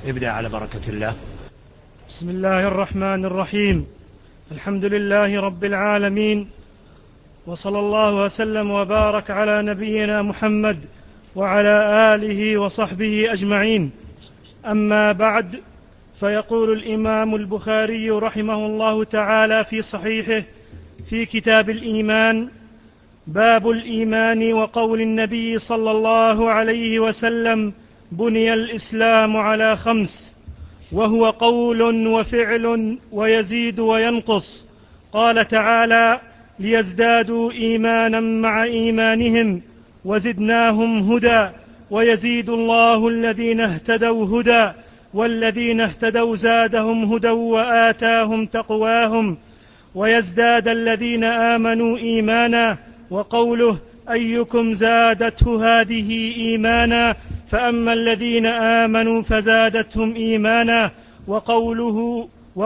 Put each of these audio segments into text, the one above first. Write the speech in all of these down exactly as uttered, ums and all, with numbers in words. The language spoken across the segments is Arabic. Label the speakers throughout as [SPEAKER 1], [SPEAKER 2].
[SPEAKER 1] ابدأ على بركة الله.
[SPEAKER 2] بسم الله الرحمن الرحيم. الحمد لله رب العالمين، وصلى الله وسلم وبارك على نبينا محمد وعلى آله وصحبه أجمعين. أما بعد، فيقول الإمام البخاري رحمه الله تعالى في صحيحه في كتاب الإيمان: باب الإيمان وقول النبي صلى الله عليه وسلم: بني الإسلام على خمس، وهو قول وفعل ويزيد وينقص. قال تعالى: ليزدادوا إيمانا مع إيمانهم وزدناهم هدى ويزيد الله الذين اهتدوا هدى والذين اهتدوا زادهم هدى وآتاهم تقواهم ويزداد الذين آمنوا إيمانا. وقوله: أيكم زادته هذه إيمانا، فأما الذين آمنوا فزادتهم إيمانا. وقوله,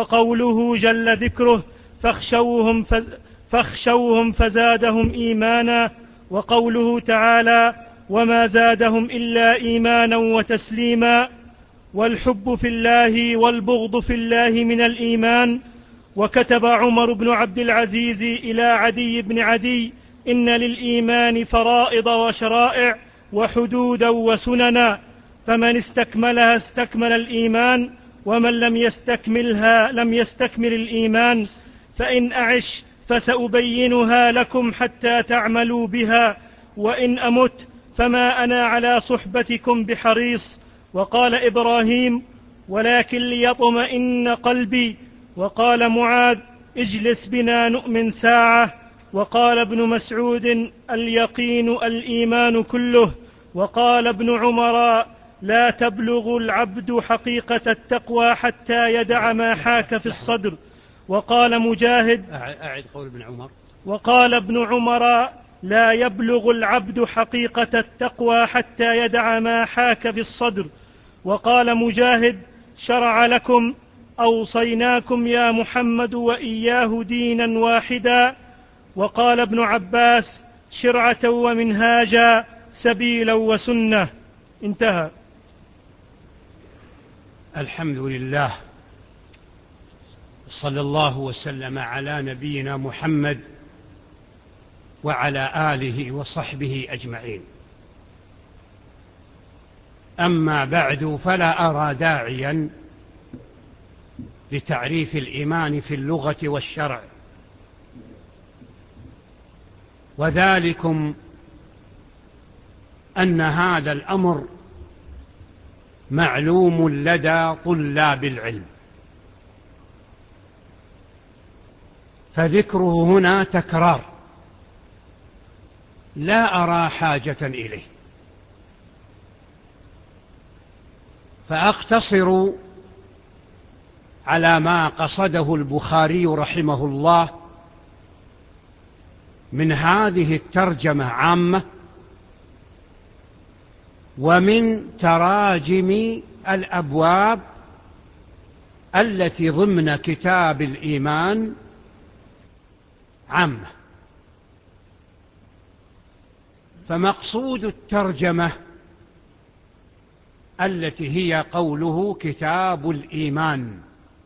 [SPEAKER 2] وقوله جل ذكره: فاخشوهم, فز فاخشوهم فزادهم إيمانا. وقوله تعالى: وما زادهم إلا إيمانا وتسليما. والحب في الله والبغض في الله من الإيمان. وكتب عمر بن عبد العزيز إلى عدي بن عدي: إن للإيمان فرائض وشرائع وحدودا وسننا، فمن استكملها استكمل الإيمان، ومن لم يستكملها لم يستكمل الإيمان. فإن أعش فسأبينها لكم حتى تعملوا بها، وإن أمت فما أنا على صحبتكم بحريص. وقال إبراهيم: ولكن ليطمئن قلبي. وقال معاذ: اجلس بنا نؤمن ساعة. وقال ابن مسعود: اليقين الإيمان كله. وقال ابن عمر: لا تبلغ العبد حقيقة التقوى حتى يدع ما حاك في الصدر. وقال مجاهد:
[SPEAKER 1] أعد قول ابن عمر.
[SPEAKER 2] وقال ابن عمر: لا يبلغ العبد حقيقة التقوى حتى يدع ما حاك في الصدر. وقال مجاهد: شرع لكم أوصيناكم يا محمد وإياه دينا واحدا. وقال ابن عباس: شرعة ومنهاجا، سبيلا وسنة. انتهى.
[SPEAKER 1] الحمد لله، صلى الله وسلم على نبينا محمد وعلى آله وصحبه أجمعين. أما بعد، فلا أرى داعيا لتعريف الإيمان في اللغة والشرع، وذلكم أن هذا الأمر معلوم لدى طلاب العلم، فذكره هنا تكرار لا أرى حاجة إليه، فأقتصر على ما قصده البخاري رحمه الله من هذه الترجمة عامة، ومن تراجم الأبواب التي ضمن كتاب الإيمان عامة. فمقصود الترجمة التي هي قوله كتاب الإيمان،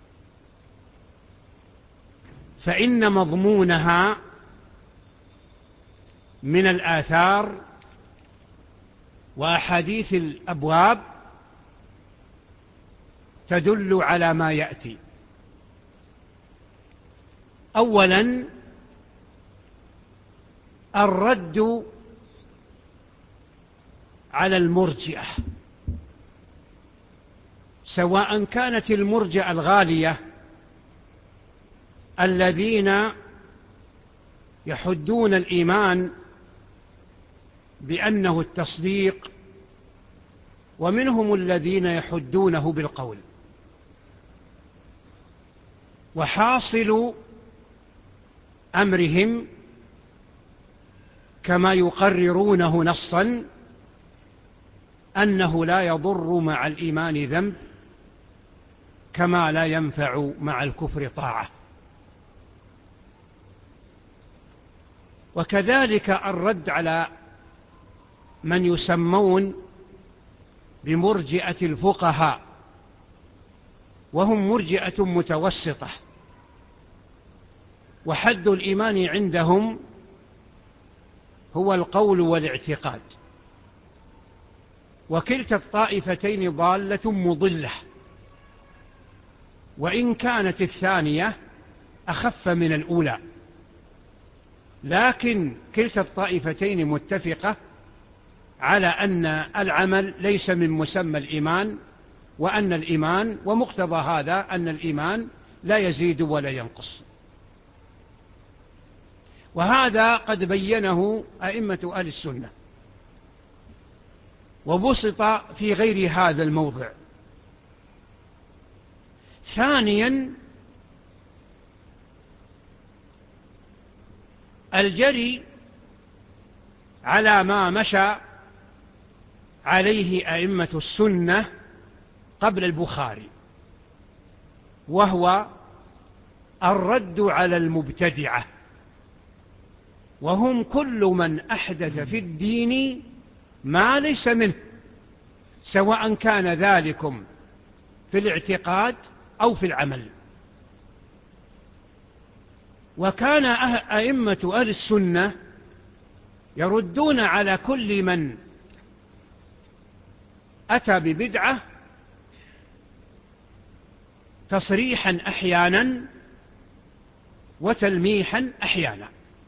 [SPEAKER 1] فإن مضمونها من الآثار وأحاديث الأبواب تدل على ما يأتي. أولا، الرد على المرجئة، سواء كانت المرجئة الغالية الذين يحدون الإيمان بأنه التصديق، ومنهم الذين يحدونه بالقول. وحاصل أمرهم كما يقررونه نصا أنه لا يضر مع الإيمان ذنب، كما لا ينفع مع الكفر طاعة. وكذلك الرد على من يسمون بمرجئة الفقهاء، وهم مرجئة متوسطة، وحد الإيمان عندهم هو القول والاعتقاد، وكلتا الطائفتين ضالة مضلة، وإن كانت الثانية أخف من الأولى، لكن كلتا الطائفتين متفقة على أن العمل ليس من مسمى الإيمان، وأن الإيمان ومقتضى هذا أن الإيمان لا يزيد ولا ينقص. وهذا قد بينه أئمة أهل السنة، وبسط في غير هذا الموضع. ثانيا، الجري على ما مشى عليه أئمة السنة قبل البخاري، وهو الرد على المبتدعة، وهم كل من أحدث في الدين ما ليس منه، سواء كان ذلكم في الاعتقاد أو في العمل. وكان أئمة أهل السنة يردون على كل من أتى ببدعة تصريحا أحيانا وتلميحا أحيانا.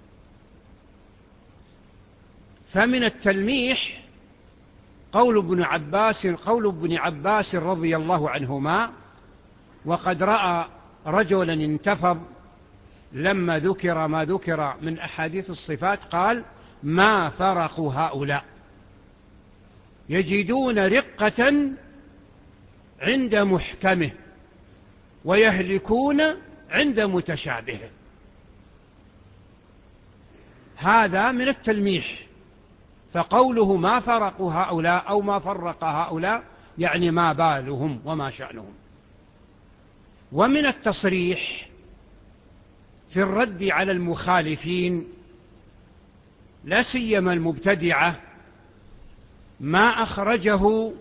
[SPEAKER 1] فمن التلميح قول ابن عباس قول ابن عباس رضي الله عنهما: وقد رأى رجلا انتفض لما ذكر ما ذكر من أحاديث الصفات، قال: ما فرقوا هؤلاء، يجدون رقة عند محكمه ويهلكون عند متشابهه. هذا من التلميح. فقوله ما فرقوا هؤلاء أو ما فرق هؤلاء يعني ما بالهم وما شأنهم. ومن التصريح في الرد على المخالفين لا سيما المبتدعة ما أخرجه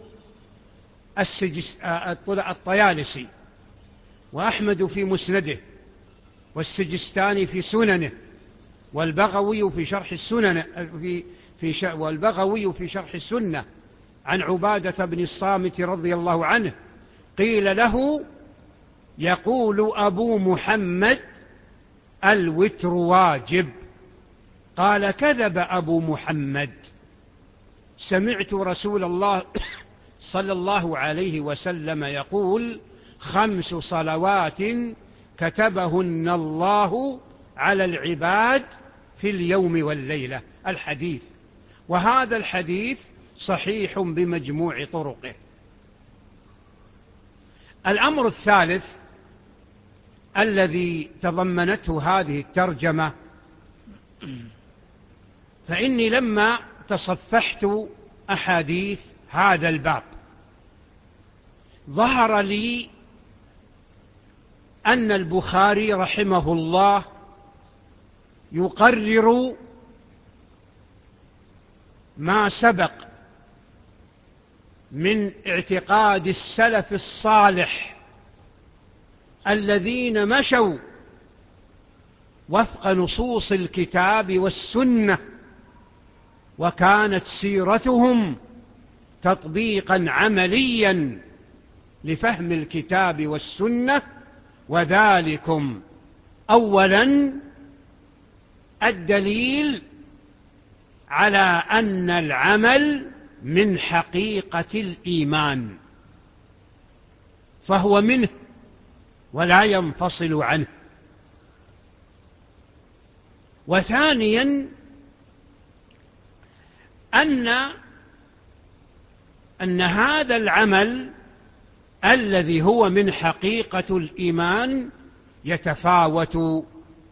[SPEAKER 1] الطيالسي وأحمد في مسنده، والسجستاني في سننه، والبغوي في شرح السنن في في ش... والبغوي في شرح السنة عن عبادة بن الصامت رضي الله عنه، قيل له: يقول أبو محمد الوتر واجب. قال: كذب أبو محمد، سمعت رسول الله صلى الله عليه وسلم يقول: خمس صلوات كتبهن الله على العباد في اليوم والليلة. الحديث، وهذا الحديث صحيح بمجموع طرقه. الأمر الثالث الذي تضمنته هذه الترجمة، فإني لما تصفحت أحاديث هذا الباب ظهر لي أن البخاري رحمه الله يقرر ما سبق من اعتقاد السلف الصالح الذين مشوا وفق نصوص الكتاب والسنة، وكانت سيرتهم تطبيقا عمليا لفهم الكتاب والسنة. وذلكم أولا الدليل على أن العمل من حقيقة الإيمان، فهو منه ولا ينفصل عنه. وثانيا أن أن هذا العمل الذي هو من حقيقة الإيمان يتفاوت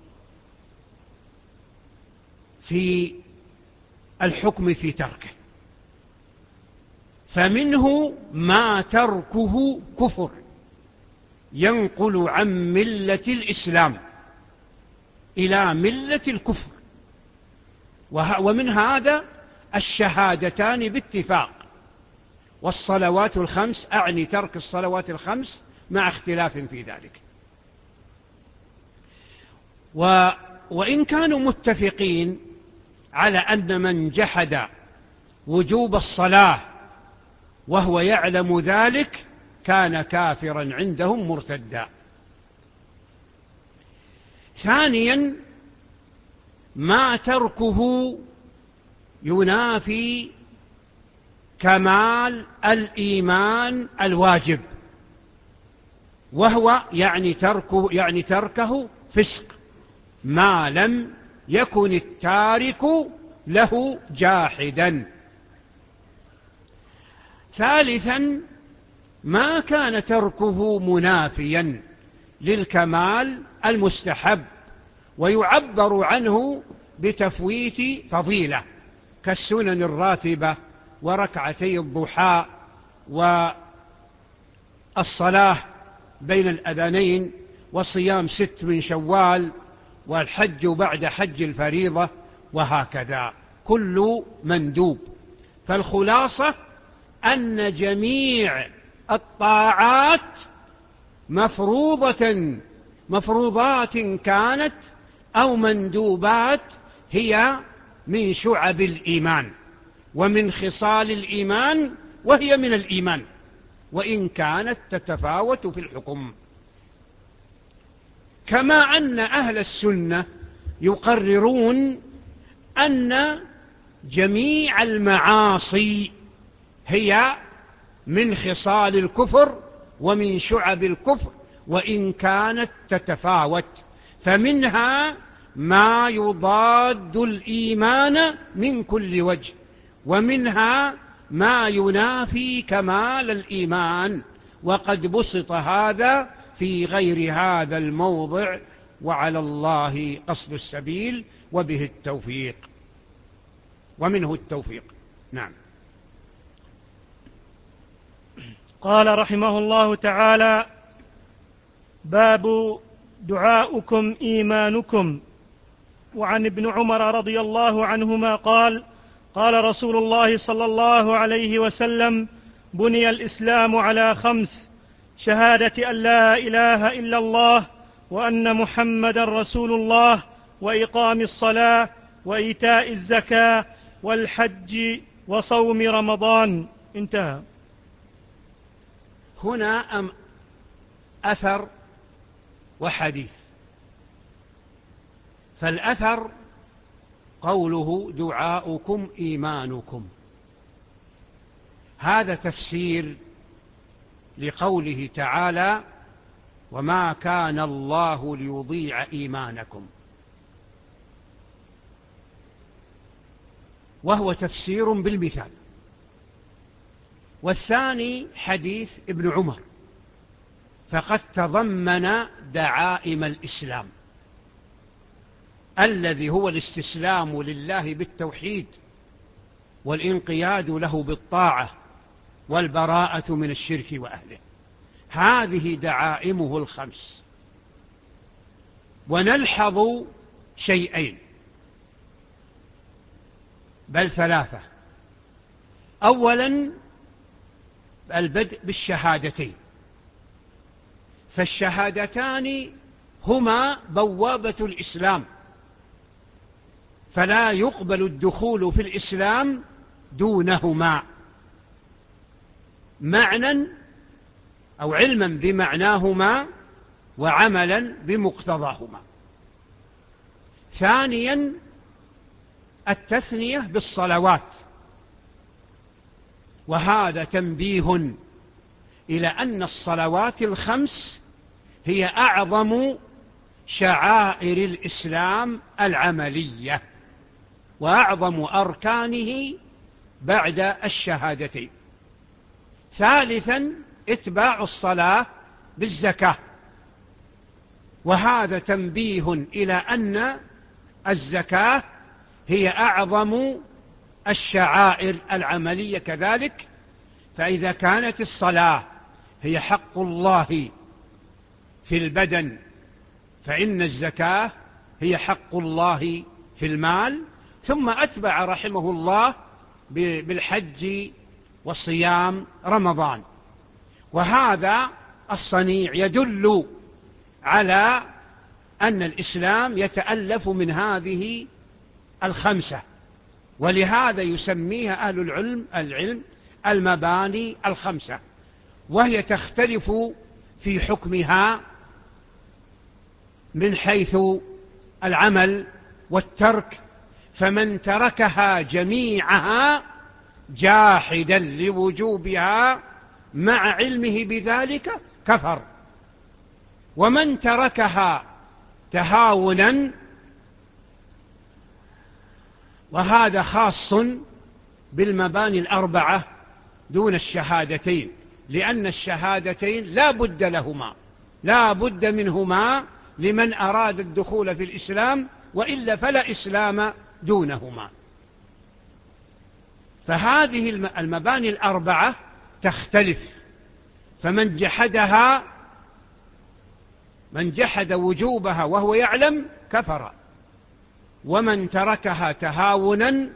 [SPEAKER 1] في الحكم في تركه، فمنه ما تركه كفر ينقل عن ملة الإسلام إلى ملة الكفر، ومن هذا الشهادتان باتفاق، والصلوات الخمس، أعني ترك الصلوات الخمس مع اختلاف في ذلك. و وإن كانوا متفقين على أن من جحد وجوب الصلاة وهو يعلم ذلك كان كافرا عندهم مرتدا. ثانيا ما تركه ينافي كمال الإيمان الواجب، وهو يعني تركه, يعني تركه فسق ما لم يكن التارك له جاحدا. ثالثا ما كان تركه منافيا للكمال المستحب ويعبر عنه بتفويت فضيلة كالسنن الراتبة وركعتي الضحى والصلاة بين الأذانين وصيام ست من شوال والحج بعد حج الفريضة وهكذا كل مندوب. فالخلاصة أن جميع الطاعات مفروضة مفروضات كانت أو مندوبات هي من شعب الإيمان ومن خصال الإيمان، وهي من الإيمان وإن كانت تتفاوت في الحكم. كما أن أهل السنة يقررون أن جميع المعاصي هي من خصال الكفر ومن شعب الكفر وإن كانت تتفاوت، فمنها ما يضاد الإيمان من كل وجه، ومنها ما ينافي كمال الإيمان، وقد بسط هذا في غير هذا الموضع، وعلى الله قصد السبيل وبه التوفيق ومنه التوفيق. نعم.
[SPEAKER 2] قال رحمه الله تعالى: باب دعاؤكم إيمانكم. وعن ابن عمر رضي الله عنهما قال: قال رسول الله صلى الله عليه وسلم: بني الإسلام على خمس: شهادة أن لا إله إلا الله وأن محمدا رسول الله وإقام الصلاة وإيتاء الزكاة والحج وصوم رمضان. انتهى.
[SPEAKER 1] هنا أم أثر وحديث. فالأثر قوله دعاؤكم إيمانكم، هذا تفسير لقوله تعالى: وما كان الله ليضيع إيمانكم، وهو تفسير بالمثال. والثاني حديث ابن عمر، فقد تضمن دعائم الإسلام الذي هو الاستسلام لله بالتوحيد والانقياد له بالطاعة والبراءة من الشرك وأهله. هذه دعائمه الخمس. ونلحظ شيئين بل ثلاثة. أولا البدء بالشهادتين، فالشهادتان هما بوابة الإسلام، فلا يقبل الدخول في الإسلام دونهما، معنى أو علما بمعناهما وعملا بمقتضاهما. ثانيا التثنية بالصلوات، وهذا تنبيه إلى أن الصلوات الخمس هي أعظم شعائر الإسلام العملية وأعظم أركانه بعد الشهادتين. ثالثا اتباع الصلاة بالزكاة، وهذا تنبيه إلى أن الزكاة هي أعظم الشعائر العملية كذلك. فإذا كانت الصلاة هي حق الله في البدن، فإن الزكاة هي حق الله في المال. ثم أتبع رحمه الله بالحج وصيام رمضان، وهذا الصنيع يدل على أن الإسلام يتألف من هذه الخمسة، ولهذا يسميها أهل العلم العلم المباني الخمسة، وهي تختلف في حكمها من حيث العمل والترك، فمن تركها جميعها جاحدا لوجوبها مع علمه بذلك كفر، ومن تركها تهاونا، وهذا خاص بالمباني الأربعة دون الشهادتين، لأن الشهادتين لا بد لهما لا بد منهما لمن أراد الدخول في الإسلام، وإلا فلا إسلام دونهما. فهذه المباني الأربعة تختلف، فمن جحدها من جحد وجوبها وهو يعلم كفر، ومن تركها تهاونا.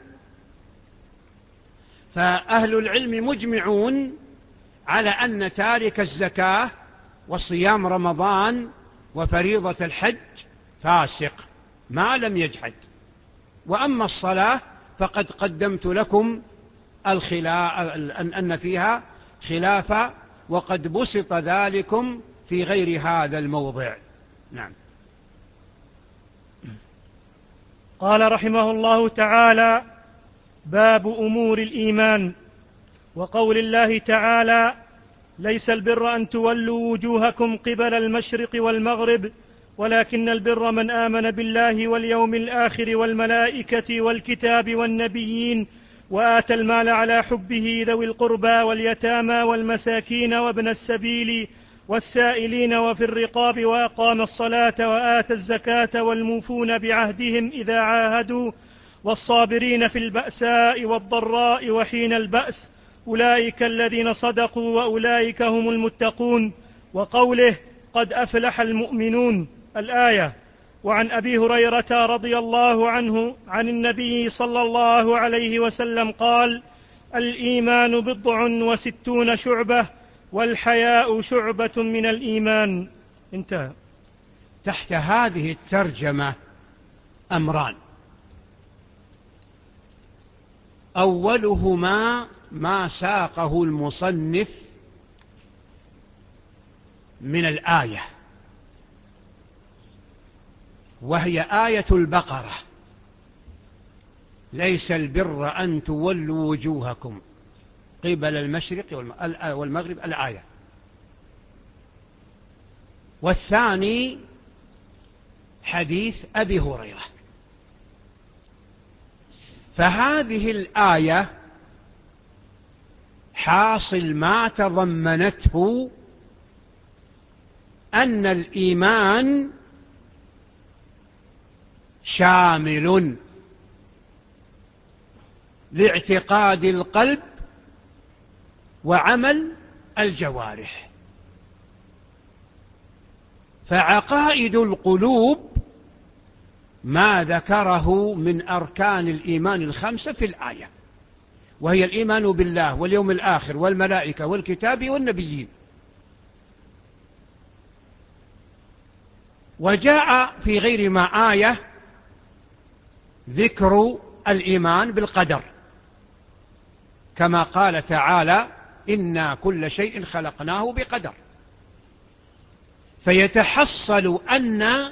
[SPEAKER 1] فأهل العلم مجمعون على أن تارك الزكاة وصيام رمضان وفريضة الحج فاسق ما لم يجحد. وأما الصلاة فقد قدمت لكم الخلاف أن فيها خلافا، وقد بسط ذلكم في غير هذا الموضع. نعم.
[SPEAKER 2] قال رحمه الله تعالى: باب أمور الإيمان. وقول الله تعالى: ليس البر أن تولوا وجوهكم قبل المشرق والمغرب ولكن البر من آمن بالله واليوم الآخر والملائكة والكتاب والنبيين وآتى المال على حبه ذوي القربى واليتامى والمساكين وابن السبيل والسائلين وفي الرقاب وأقام الصلاة وآتى الزكاة والموفون بعهدهم إذا عاهدوا والصابرين في البأساء والضراء وحين البأس أولئك الذين صدقوا وأولئك هم المتقون. وقوله: قد أفلح المؤمنون، الآية. وعن أبي هريرة رضي الله عنه عن النبي صلى الله عليه وسلم قال: الإيمان بضع وستون شعبة والحياء شعبة من الإيمان. انتهى.
[SPEAKER 1] تحت هذه الترجمة أمران: أولهما ما ساقه المصنف من الآية، وهي آية البقرة: ليس البر أن تولوا وجوهكم قبل المشرق والمغرب، الآية. والثاني حديث أبي هريرة. فهذه الآية حاصل ما تضمنته أن الإيمان شامل لاعتقاد القلب وعمل الجوارح. فعقائد القلوب ما ذكره من أركان الإيمان الخمسة في الآية، وهي الإيمان بالله واليوم الآخر والملائكة والكتاب والنبيين. وجاء في غير ما آية ذكر الإيمان بالقدر، كما قال تعالى: إنا كل شيء خلقناه بقدر. فيتحصل أن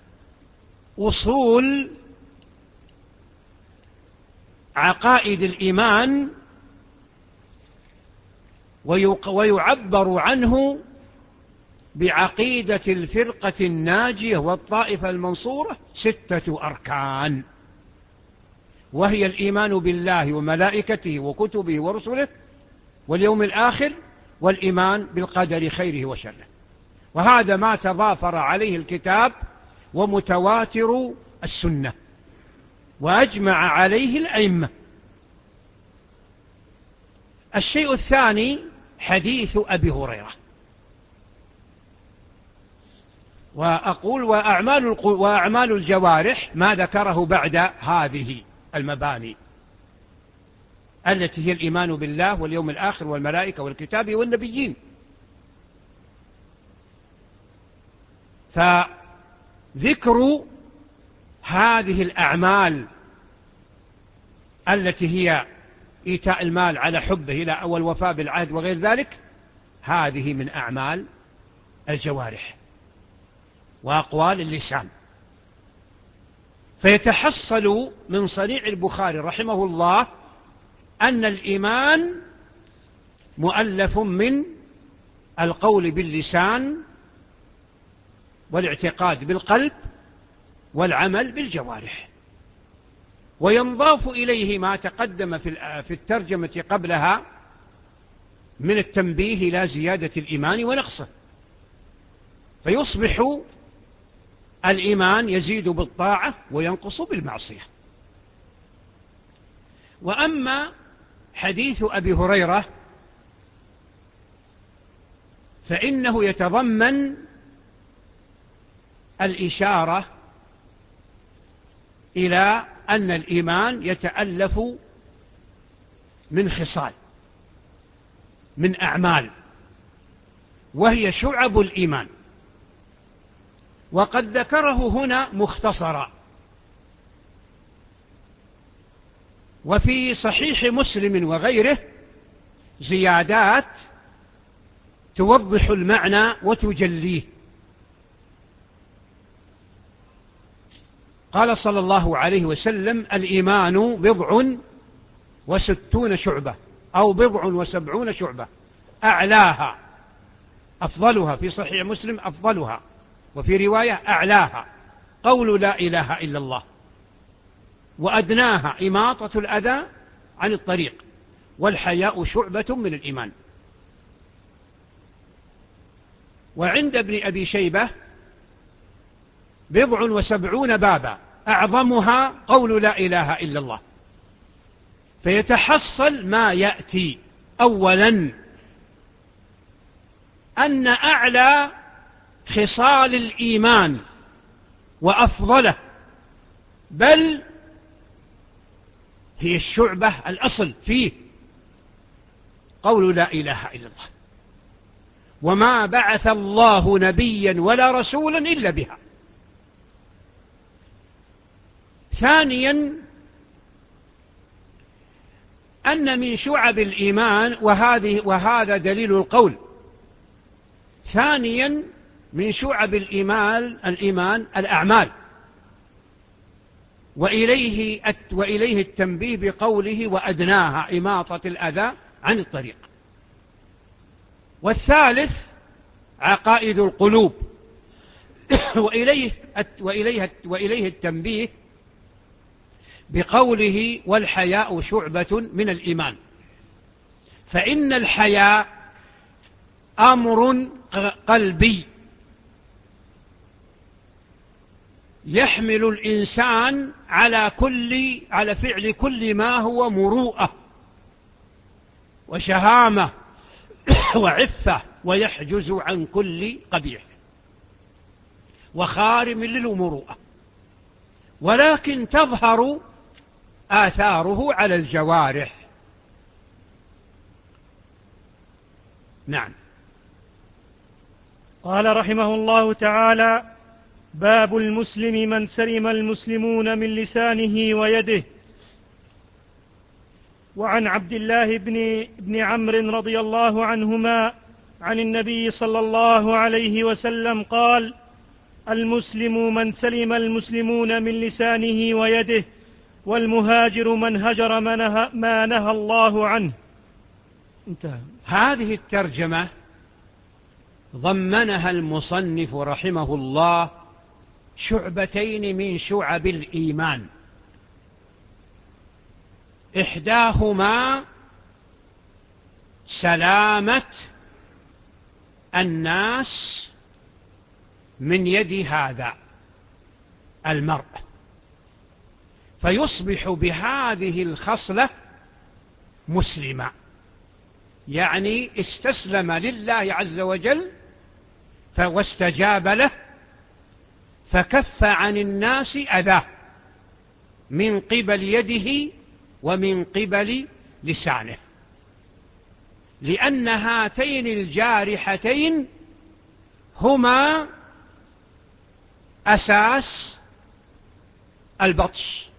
[SPEAKER 1] أصول عقائد الإيمان ويعبر عنه بعقيدة الفرقة الناجية والطائفة المنصورة ستة أركان، وهي الإيمان بالله وملائكته وكتبه ورسله واليوم الآخر، والإيمان بالقدر خيره وشره. وهذا ما تضافر عليه الكتاب ومتواتر السنة وأجمع عليه الأئمة. الشيء الثاني حديث أبي هريرة. وأقول وأعمال, وأعمال الجوارح ما ذكره بعد هذه المباني التي هي الإيمان بالله واليوم الآخر والملائكة والكتاب والنبيين. فذكر هذه الأعمال التي هي إيتاء المال على حبه إلى أول وفاء بالعهد وغير ذلك، هذه من أعمال الجوارح وأقوال اللسان. فيتحصل من صنيع البخاري رحمه الله أن الإيمان مؤلف من القول باللسان والاعتقاد بالقلب والعمل بالجوارح، وينضاف إليه ما تقدم في الترجمة قبلها من التنبيه إلى زيادة الإيمان ونقصه، فيصبح الإيمان يزيد بالطاعة وينقص بالمعصية. وأما حديث أبي هريرة فإنه يتضمن الإشارة إلى أن الإيمان يتألف من خصال، من أعمال، وهي شعب الإيمان، وقد ذكره هنا مختصرا. وفي صحيح مسلم وغيره زيادات توضح المعنى وتجليه. قال صلى الله عليه وسلم: الإيمان بضع وستون شعبة، أو بضع وسبعون شعبة، أعلاها أفضلها، في صحيح مسلم أفضلها، وفي رواية أعلاها قول لا إله إلا الله، وأدناها إماطة الأذى عن الطريق، والحياء شعبة من الإيمان. وعند ابن أبي شيبة بضع وسبعون بابا، أعظمها قول لا إله إلا الله. فيتحصل ما يأتي: أولا أن أعلى خصال الإيمان وأفضله، بل هي الشعبة الأصل فيه، قول لا إله إلا الله، وما بعث الله نبيا ولا رسولا إلا بها. ثانيا أن من شعب الإيمان، وهذه وهذا دليل القول، ثانيا من شعب الإيمان الإيمان الأعمال، وإليه وإليه التنبيه بقوله: وأدناها إماطة الأذى عن الطريق. والثالث عقائد القلوب، وإليه وإليه وإليه التنبيه بقوله: والحياء شعبة من الإيمان. فإن الحياء أمر قلبي يحمل الإنسان على كل على فعل كل ما هو مروءة وشهامة وعفة، ويحجز عن كل قبيح وخارم للمروءة، ولكن تظهر آثاره على الجوارح. نعم.
[SPEAKER 2] قال رحمه الله تعالى: باب المسلم من سلم المسلمون من لسانه ويده. وعن عبد الله بن, بن عمرو رضي الله عنهما عن النبي صلى الله عليه وسلم قال: المسلم من سلم المسلمون من لسانه ويده، والمهاجر من هجر ما نهى, ما نهى الله عنه.
[SPEAKER 1] انتهى. هذه الترجمة ضمنها المصنف رحمه الله شعبتين من شعب الإيمان، إحداهما سلامة الناس من يد هذا المرء، فيصبح بهذه الخصلة مسلما، يعني استسلم لله عز وجل واستجاب له، فكف عن الناس أذاه من قبل يده ومن قبل لسانه، لأن هاتين الجارحتين هما أساس البطش.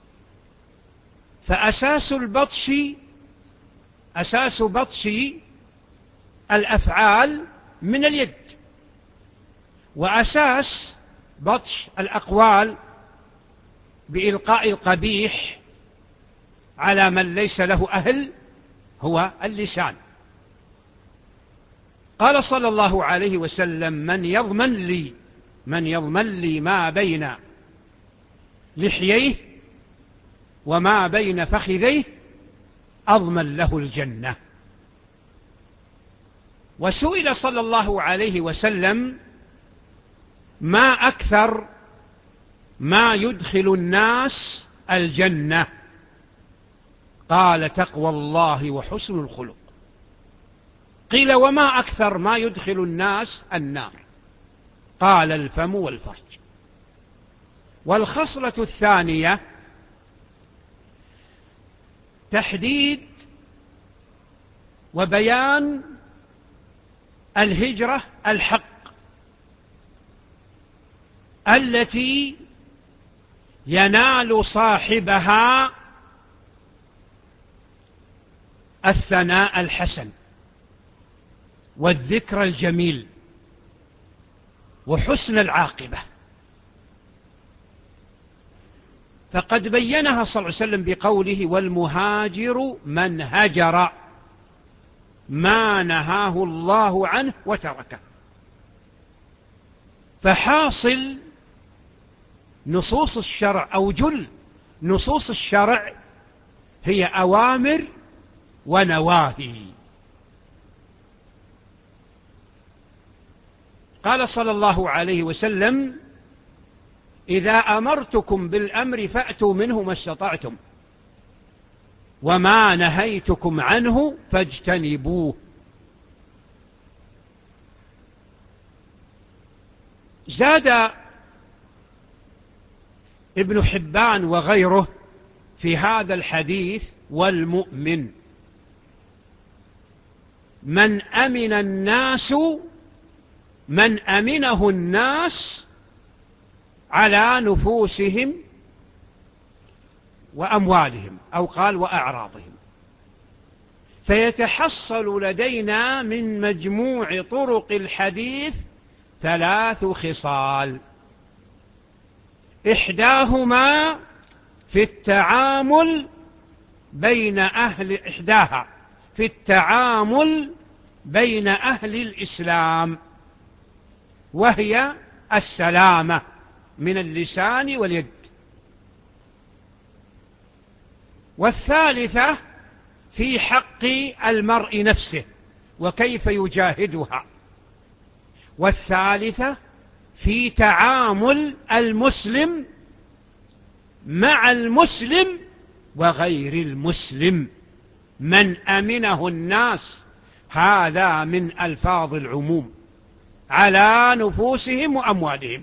[SPEAKER 1] فأساس البطش أساس بطش الأفعال من اليد، وأساس بطش الأقوال بإلقاء القبيح على من ليس له أهل هو اللسان. قال صلى الله عليه وسلم: من يضمن لي من يضمن لي ما بين لحييه وما بين فخذيه أضمن له الجنة. وسئل صلى الله عليه وسلم: ما أكثر ما يدخل الناس الجنة؟ قال: تقوى الله وحسن الخلق. قيل: وما أكثر ما يدخل الناس النار؟ قال: الفم والفرج. والخصلة الثانية تحديد وبيان الهجرة الحق التي ينال صاحبها الثناء الحسن والذكر الجميل وحسن العاقبة. فقد بينها صلى الله عليه وسلم بقوله: والمهاجر من هجر ما نهاه الله عنه وتركه. فحاصل نصوص الشرع أو جل نصوص الشرع هي أوامر ونواهي. قال صلى الله عليه وسلم: إذا أمرتكم بالأمر فأتوا منه ما استطعتم، وما نهيتكم عنه فاجتنبوه. زاد ابن حبان وغيره في هذا الحديث: والمؤمن من أمن الناس من أمنه الناس على نفوسهم وأموالهم، أو قال وأعراضهم. فيتحصل لدينا من مجموع طرق الحديث ثلاث خصال: إحداهما في التعامل بين أهل إحداها في التعامل بين أهل الإسلام، وهي السلامة من اللسان واليد. والثالثة في حق المرء نفسه وكيف يجاهدها. والثالثة في تعامل المسلم مع المسلم وغير المسلم من أمنه الناس. هذا من ألفاظ العموم على نفوسهم وأموالهم،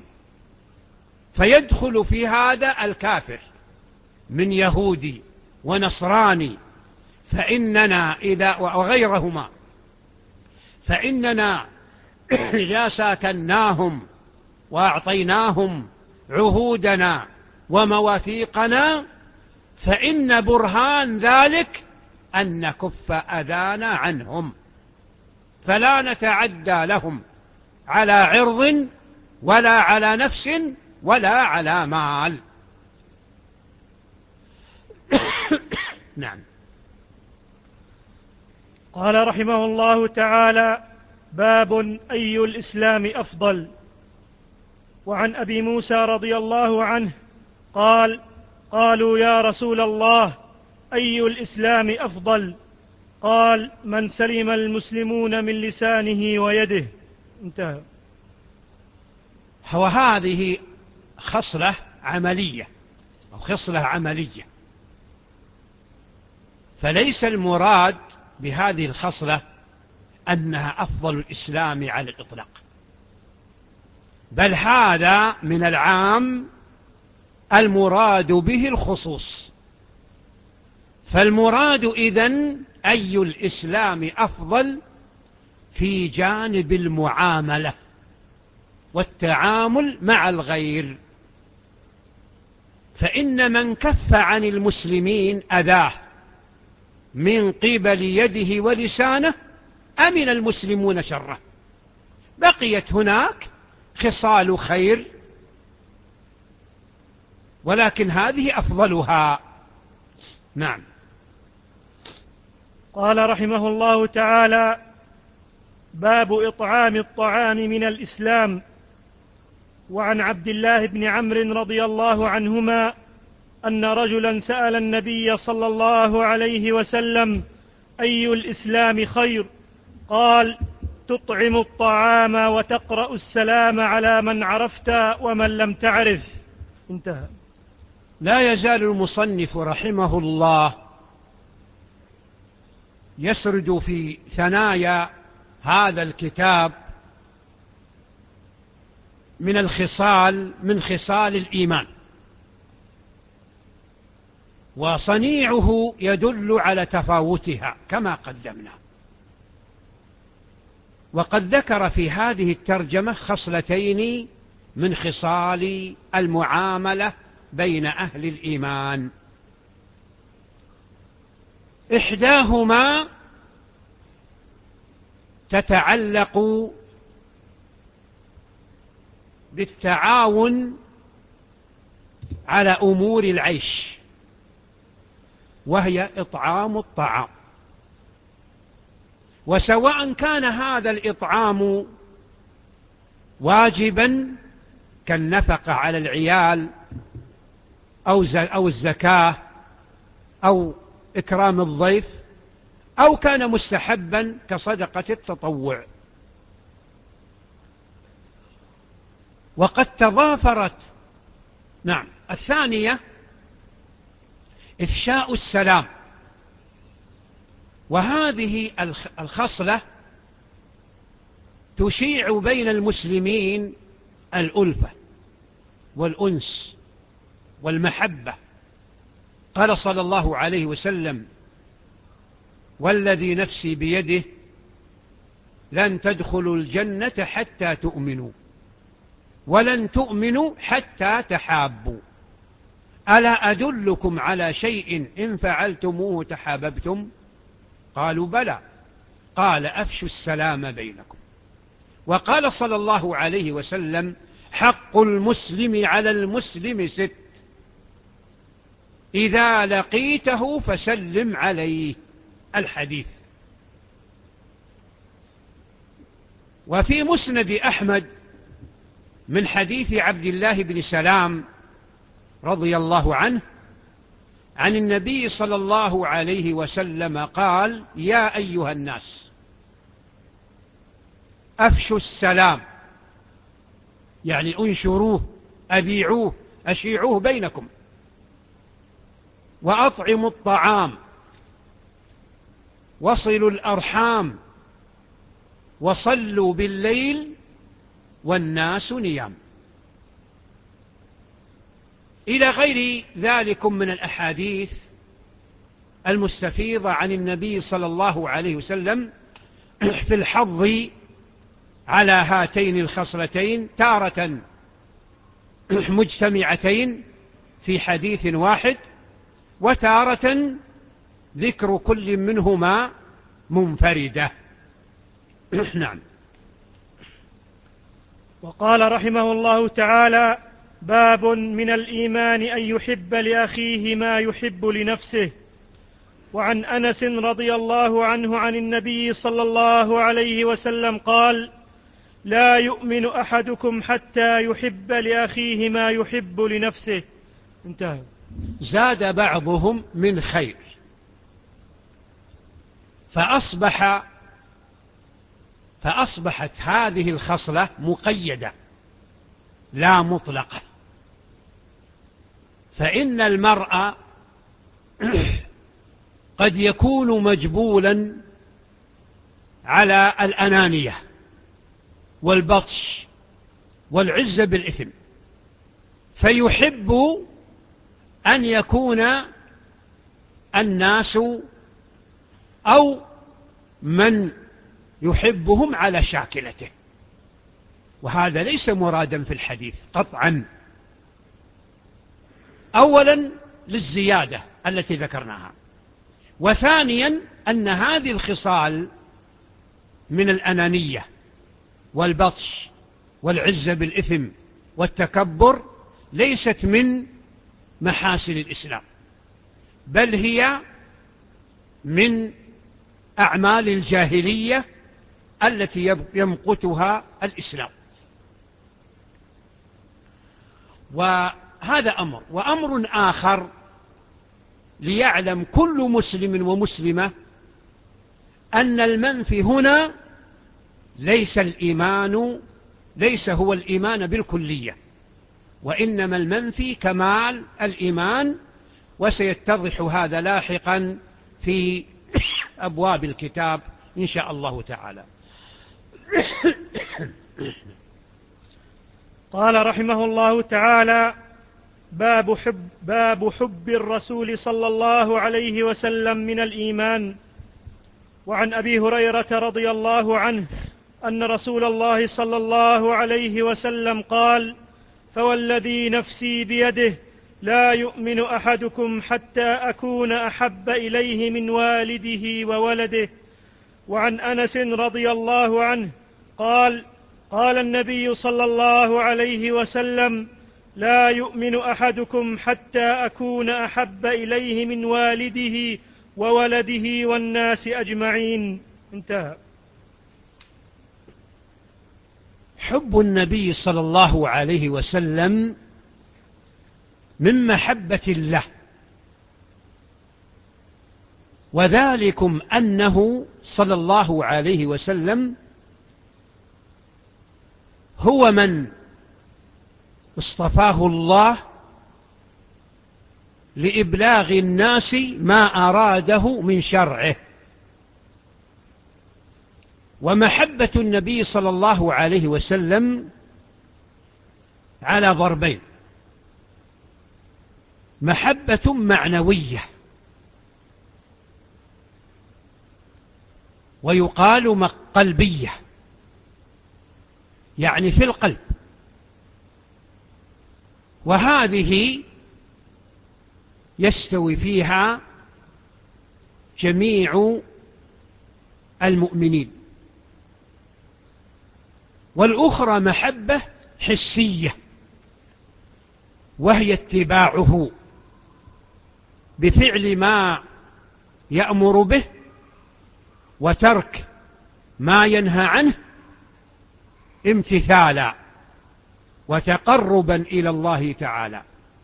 [SPEAKER 1] فيدخل في هذا الكافر من يهودي ونصراني، فإننا إذا وغيرهما فإننا إذا ساكناهم وأعطيناهم عهودنا ومواثيقنا فإن برهان ذلك أن نكف أذانا عنهم، فلا نتعدى لهم على عرض ولا على نفس ولا على مال. نعم.
[SPEAKER 2] قال رحمه الله تعالى: باب أي الإسلام أفضل. وعن أبي موسى رضي الله عنه قال: قالوا يا رسول الله أي الإسلام أفضل؟ قال: من سلم المسلمون من لسانه ويده. انتهى.
[SPEAKER 1] وهذه خصلة عملية أو خصلة عملية، فليس المراد بهذه الخصلة أنها أفضل الإسلام على الإطلاق، بل هذا من العام المراد به الخصوص. فالمراد إذن أي الإسلام أفضل في جانب المعاملة، والتعامل مع الغير. فإن من كف عن المسلمين أذاه من قبل يده ولسانه أمن المسلمون شره. بقيت هناك خصال خير، ولكن هذه أفضلها. نعم.
[SPEAKER 2] قال رحمه الله تعالى: باب إطعام الطعام من الإسلام. وعن عبد الله بن عمرو رضي الله عنهما أن رجلا سأل النبي صلى الله عليه وسلم: أي الإسلام خير؟ قال: تطعم الطعام وتقرأ السلام على من عرفت ومن لم تعرف. انتهى.
[SPEAKER 1] لا يزال المصنف رحمه الله يسرد في ثنايا هذا الكتاب من الخصال من خصال الإيمان، وصنيعه يدل على تفاوتها كما قدمنا. وقد ذكر في هذه الترجمة خصلتين من خصال المعاملة بين أهل الإيمان. إحداهما تتعلق بالتعاون على أمور العيش، وهي إطعام الطعام. وسواء كان هذا الإطعام واجبا كالنفقة على العيال أو الزكاة أو إكرام الضيف، أو كان مستحبا كصدقة التطوع. وقد تضافرت. نعم. الثانية إفشاء السلام، وهذه الخصلة تشيع بين المسلمين الألفة والأنس والمحبة. قال صلى الله عليه وسلم: والذي نفسي بيده لن تدخلوا الجنة حتى تؤمنوا ولن تؤمنوا حتى تحابوا، ألا أدلكم على شيء إن فعلتموه تحاببتم؟ قالوا بلى. قال: أفشوا السلام بينكم. وقال صلى الله عليه وسلم: حق المسلم على المسلم ست، إذا لقيته فسلم عليه. الحديث. وفي مسند أحمد من حديث عبد الله بن سلام رضي الله عنه عن النبي صلى الله عليه وسلم قال: يا أيها الناس أفشوا السلام، يعني انشروه، أبيعوه، أشيعوه بينكم، وأطعموا الطعام، وصلوا الأرحام، وصلوا بالليل والناس نيام، إلى غير ذلك من الأحاديث المستفيضة عن النبي صلى الله عليه وسلم في الحظ على هاتين الخصلتين، تارة مجتمعتين في حديث واحد، وتارة ذكر كل منهما منفردة. نعم.
[SPEAKER 2] وقال رحمه الله تعالى: باب من الإيمان أن يحب لأخيه ما يحب لنفسه. وعن أنس رضي الله عنه عن النبي صلى الله عليه وسلم قال: لا يؤمن أحدكم حتى يحب لأخيه ما يحب لنفسه. انتهى.
[SPEAKER 1] زاد بعضهم من خير، فأصبح فأصبحت هذه الخصلة مقيدة لا مطلقة. فإن المرء قد يكون مجبولا على الأنانية والبطش والعزة بالإثم، فيحب أن يكون الناس أو من يحبهم على شاكلته، وهذا ليس مرادا في الحديث قطعا. أولا للزيادة التي ذكرناها، وثانيا أن هذه الخصال من الأنانية والبطش والعزة بالإثم والتكبر ليست من محاسن الإسلام، بل هي من أعمال الجاهلية التي يمقتها الإسلام. وهذا أمر. وأمر آخر ليعلم كل مسلم ومسلمة أن المنفي هنا ليس الإيمان، ليس هو الإيمان بالكلية، وإنما المنفي كمال الإيمان، وسيتضح هذا لاحقا في أبواب الكتاب إن شاء الله تعالى.
[SPEAKER 2] قال رحمه الله تعالى: باب حب, باب حب الرسول صلى الله عليه وسلم من الإيمان. وعن أبي هريرة رضي الله عنه أن رسول الله صلى الله عليه وسلم قال: فوالذي نفسي بيده لا يؤمن أحدكم حتى أكون أحب إليه من والده وولده. وعن أنس رضي الله عنه قال: قال النبي صلى الله عليه وسلم: لا يؤمن أحدكم حتى أكون أحب إليه من والده وولده والناس أجمعين. انتهى.
[SPEAKER 1] حب النبي صلى الله عليه وسلم من محبة الله، وذلكم أنه صلى الله عليه وسلم هو من اصطفاه الله لإبلاغ الناس ما أراده من شرعه. ومحبة النبي صلى الله عليه وسلم على ضربين: محبة معنوية، ويقال قلبية، يعني في القلب، وهذه يستوي فيها جميع المؤمنين. والأخرى محبة حسية، وهي اتباعه بفعل ما يأمر به وترك ما ينهى عنه امتثالا وتقربا إلى الله تعالى.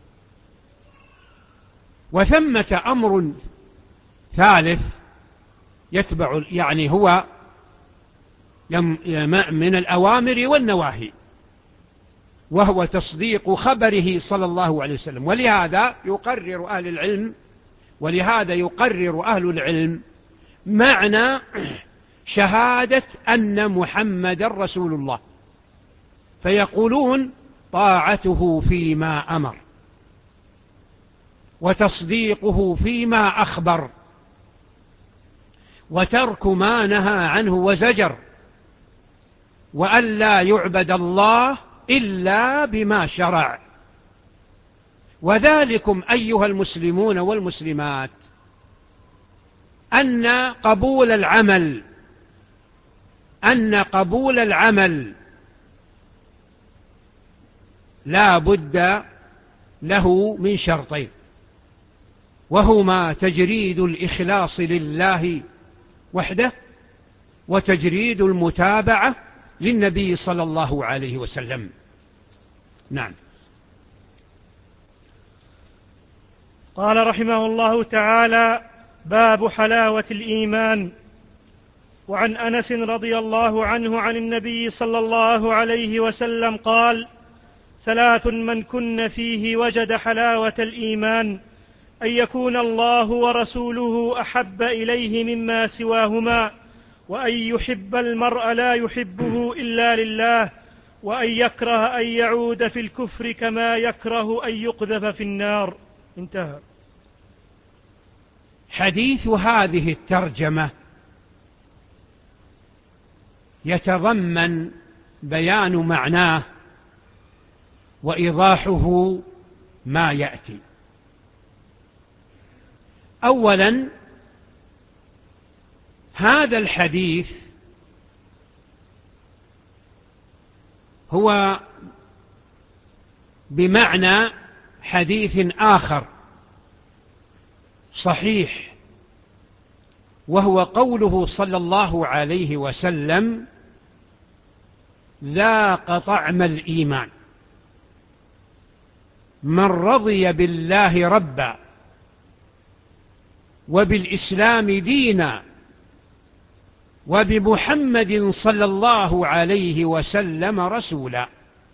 [SPEAKER 1] وثمة أمر ثالث يتبع، يعني هو من الأوامر والنواهي، وهو تصديق خبره صلى الله عليه وسلم. ولهذا يقرر أهل العلم ولهذا يقرر أهل العلم معنى شهادة أن محمد رسول الله، فيقولون: طاعته فيما أمر، وتصديقه فيما أخبر، وترك ما نهى عنه وزجر، وأن لا يعبد الله إلا بما شرع. وذلكم أيها المسلمون والمسلمات أن قبول العمل أن قبول العمل لا بد له من شرطين، وهما تجريد الإخلاص لله وحده، وتجريد المتابعة للنبي صلى الله عليه وسلم. نعم.
[SPEAKER 2] قال رحمه الله تعالى: باب حلاوة الإيمان. وعن أنس رضي الله عنه عن النبي صلى الله عليه وسلم قال: ثلاث من كن فيه وجد حلاوة الإيمان: أن يكون الله ورسوله أحب إليه مما سواهما، وأن يحب المرء لا يحبه إلا لله، وأن يكره أن يعود في الكفر كما يكره أن يقذف في النار. انتهى.
[SPEAKER 1] حديث هذه الترجمة يتضمن بيان معناه وإيضاحه ما يأتي. أولا، هذا الحديث هو بمعنى حديث آخر صحيح، وهو قوله صلى الله عليه وسلم: ذاق طعم الإيمان من رضي بالله ربا وبالإسلام دينا وبمحمد صلى الله عليه وسلم رسولا.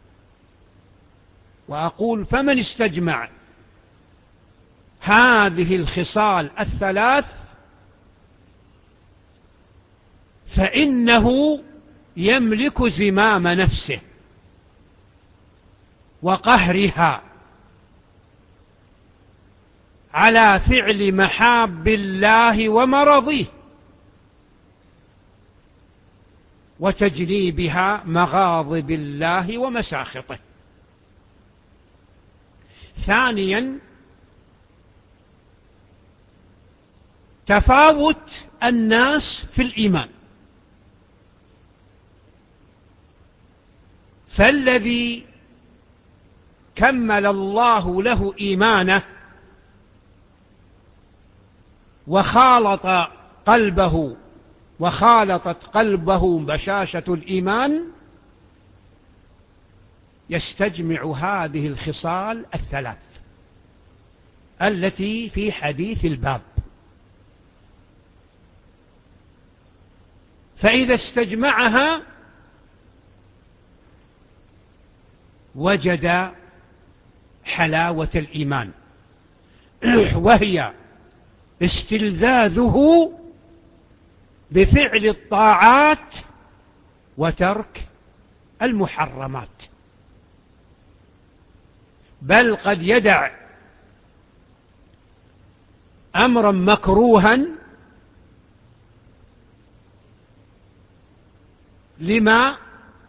[SPEAKER 1] وأقول: فمن استجمع هذه الخصال الثلاث فإنه يملك زمام نفسه وقهرها على فعل محاب الله ومرضيه وتجنيبها مغاضب الله ومساخطه. ثانيا، تفاوت الناس في الإيمان، فالذي كمل الله له إيمانه وخالط قلبه وخالطت قلبه بشاشة الإيمان يستجمع هذه الخصال الثلاث التي في حديث الباب. فإذا استجمعها وجد حلاوة الإيمان، وهي استلذاذه بفعل الطاعات وترك المحرمات، بل قد يدع أمرا مكروها لما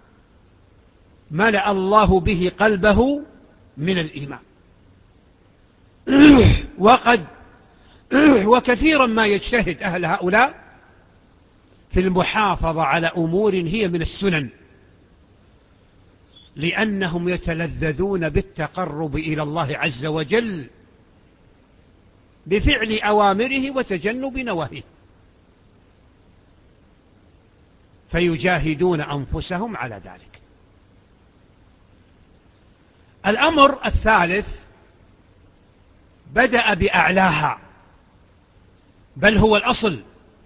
[SPEAKER 1] ملأ الله به قلبه من الإيمان. وقد وكثيرا ما يجتهد أهل هؤلاء في المحافظة على أمور هي من السنن، لأنهم يتلذذون بالتقرب إلى الله عز وجل بفعل أوامره وتجنب نواهيه، فيجاهدون أنفسهم على ذلك. الأمر الثالث بدأ بأعلاها، بل هو الأصل،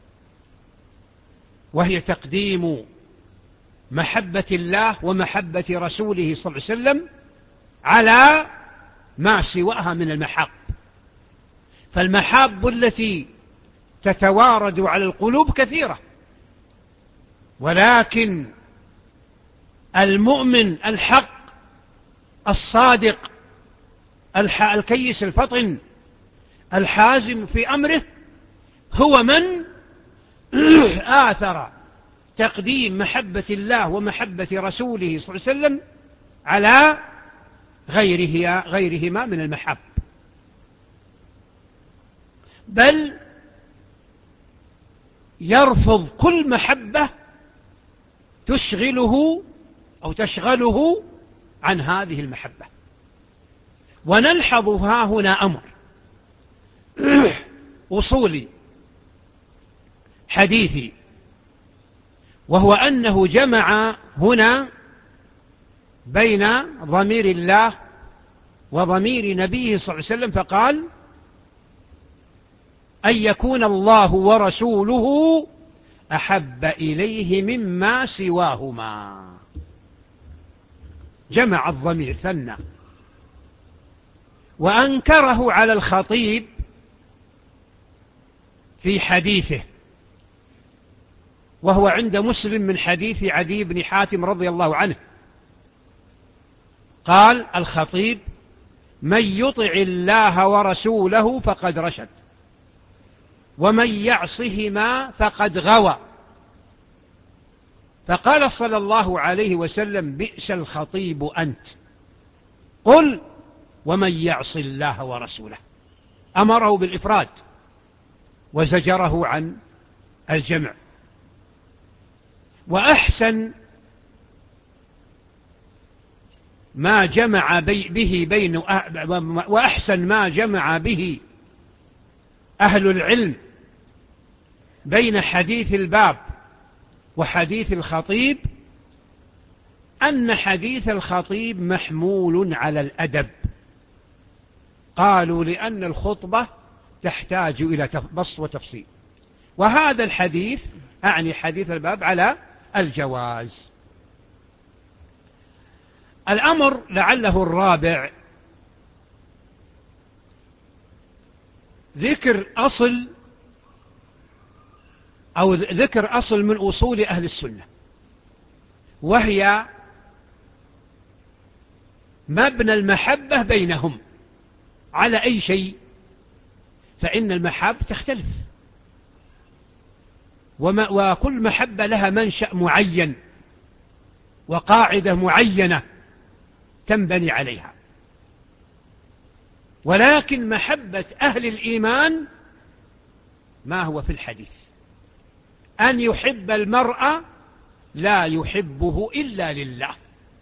[SPEAKER 1] وهي تقديم محبة الله ومحبة رسوله صلى الله عليه وسلم على ما سواها من المحاب. فالمحاب التي تتوارد على القلوب كثيرة، ولكن المؤمن الحق الصادق الكيس الفطن الحازم في أمره هو من آثر تقديم محبة الله ومحبة رسوله صلى الله عليه وسلم على غيره غيرهما من المحب، بل يرفض كل محبة تشغله أو تشغله عن هذه المحبة. ونلحظ ها هنا أمر أصولي حديثي، وهو أنه جمع هنا بين ضمير الله وضمير نبيه صلى الله عليه وسلم، فقال: أن يكون الله ورسوله أحب إليه مما سواهما. جمع الضمير ثنى، وأنكره على الخطيب في حديثه، وهو عند مسلم من حديث عدي بن حاتم رضي الله عنه، قال الخطيب: من يطع الله ورسوله فقد رشد، ومن يعصهما فقد غوى. فقال صلى الله عليه وسلم: بئس الخطيب أنت. قل: ومن يعص الله ورسوله. أمره بالإفراد وزجره عن الجمع. وأحسن ما جمع به بين وأحسن ما جمع به أهل العلم بين حديث الباب وحديث الخطيب أن حديث الخطيب محمول على الأدب. قالوا: لأن الخطبة تحتاج إلى بسط وتفصيل، وهذا الحديث أعني حديث الباب على الجواز. الأمر لعله الرابع ذكر أصل أو ذكر أصل من أصول أهل السنة، وهي مبنى المحبة بينهم على أي شيء، فإن المحاب تختلف، وكل محبة لها منشأ معين وقاعدة معينة تنبني عليها. ولكن محبة أهل الإيمان ما هو في الحديث: أن يحب المرء لا يحبه إلا لله.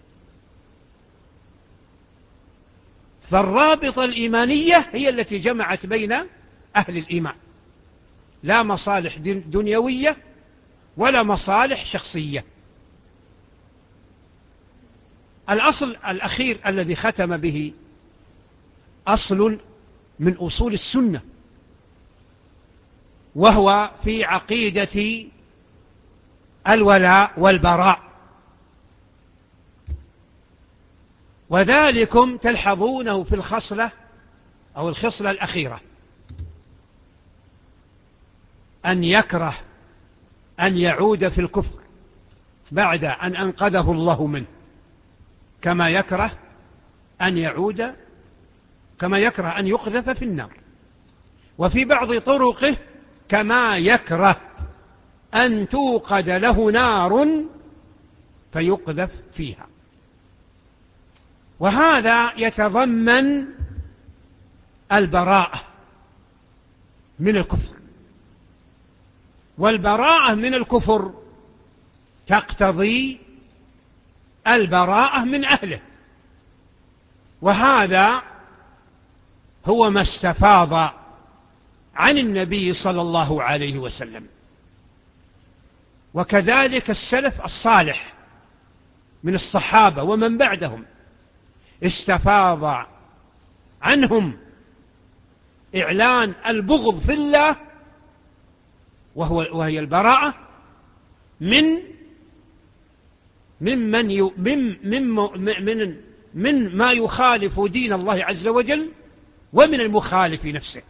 [SPEAKER 1] فالرابطة الإيمانية هي التي جمعت بين أهل الإيمان، لا مصالح دنيوية ولا مصالح شخصية. الأصل الأخير الذي ختم به أصل من أصول السنة، وهو في عقيدة الولاء والبراء. وذلكم تلحظونه في الخصلة أو الخصلة الأخيرة: أن يكره أن يعود في الكفر بعد أن أنقذه الله منه، كما يكره أن يعود كما يكره أن يقذف في النار. وفي بعض طرقه: كما يكره أن توقد له نار فيقذف فيها. وهذا يتضمن البراءة من الكفر، والبراءة من الكفر تقتضي البراءة من أهله، وهذا هو ما استفاض عن النبي صلى الله عليه وسلم. وكذلك السلف الصالح من الصحابة ومن بعدهم استفاض عنهم إعلان البغض في الله، وهو وهي البراءة من ممن ي... من من من من ما يخالف دين الله عز وجل ومن المخالف نفسه.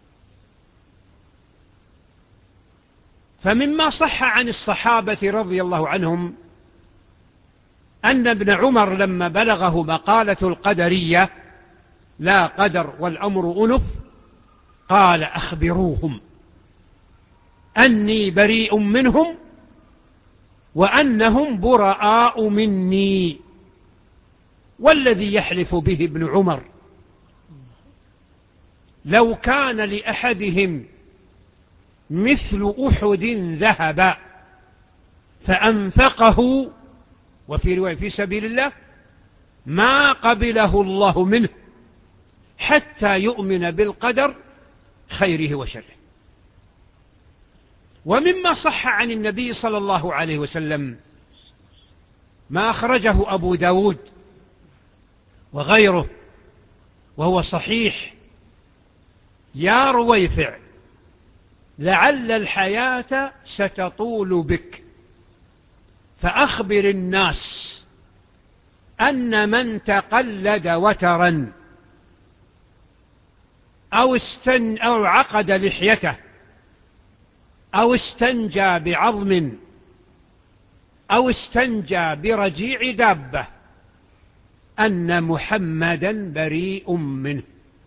[SPEAKER 1] فمما صح عن الصحابة رضي الله عنهم أن ابن عمر لما بلغه مقالة القدرية: لا قدر والأمر أنف، قال: أخبروهم أني بريء منهم وأنهم براء مني. والذي يحلف به ابن عمر: لو كان لأحدهم مثل أحد ذهب فأنفقه، وفي رواية في سبيل الله، ما قبله الله منه حتى يؤمن بالقدر خيره وشره. ومما صح عن النبي صلى الله عليه وسلم ما أخرجه أبو داود وغيره وهو صحيح: يا رويفع، لعل الحياة ستطول بك، فأخبر الناس أن من تقلد وترا أو, استن أو عقد لحيته أو استنجى بعظم أو استنجى برجيع دابة أن محمدا بريء منه.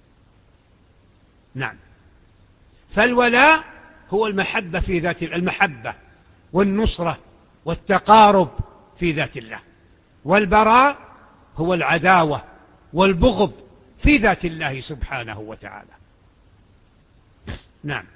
[SPEAKER 1] نعم، فالولاء هو المحبة في ذات المحبة والنصرة والتقارب في ذات الله، والبراء هو العداوة والبغض في ذات الله سبحانه وتعالى. نعم.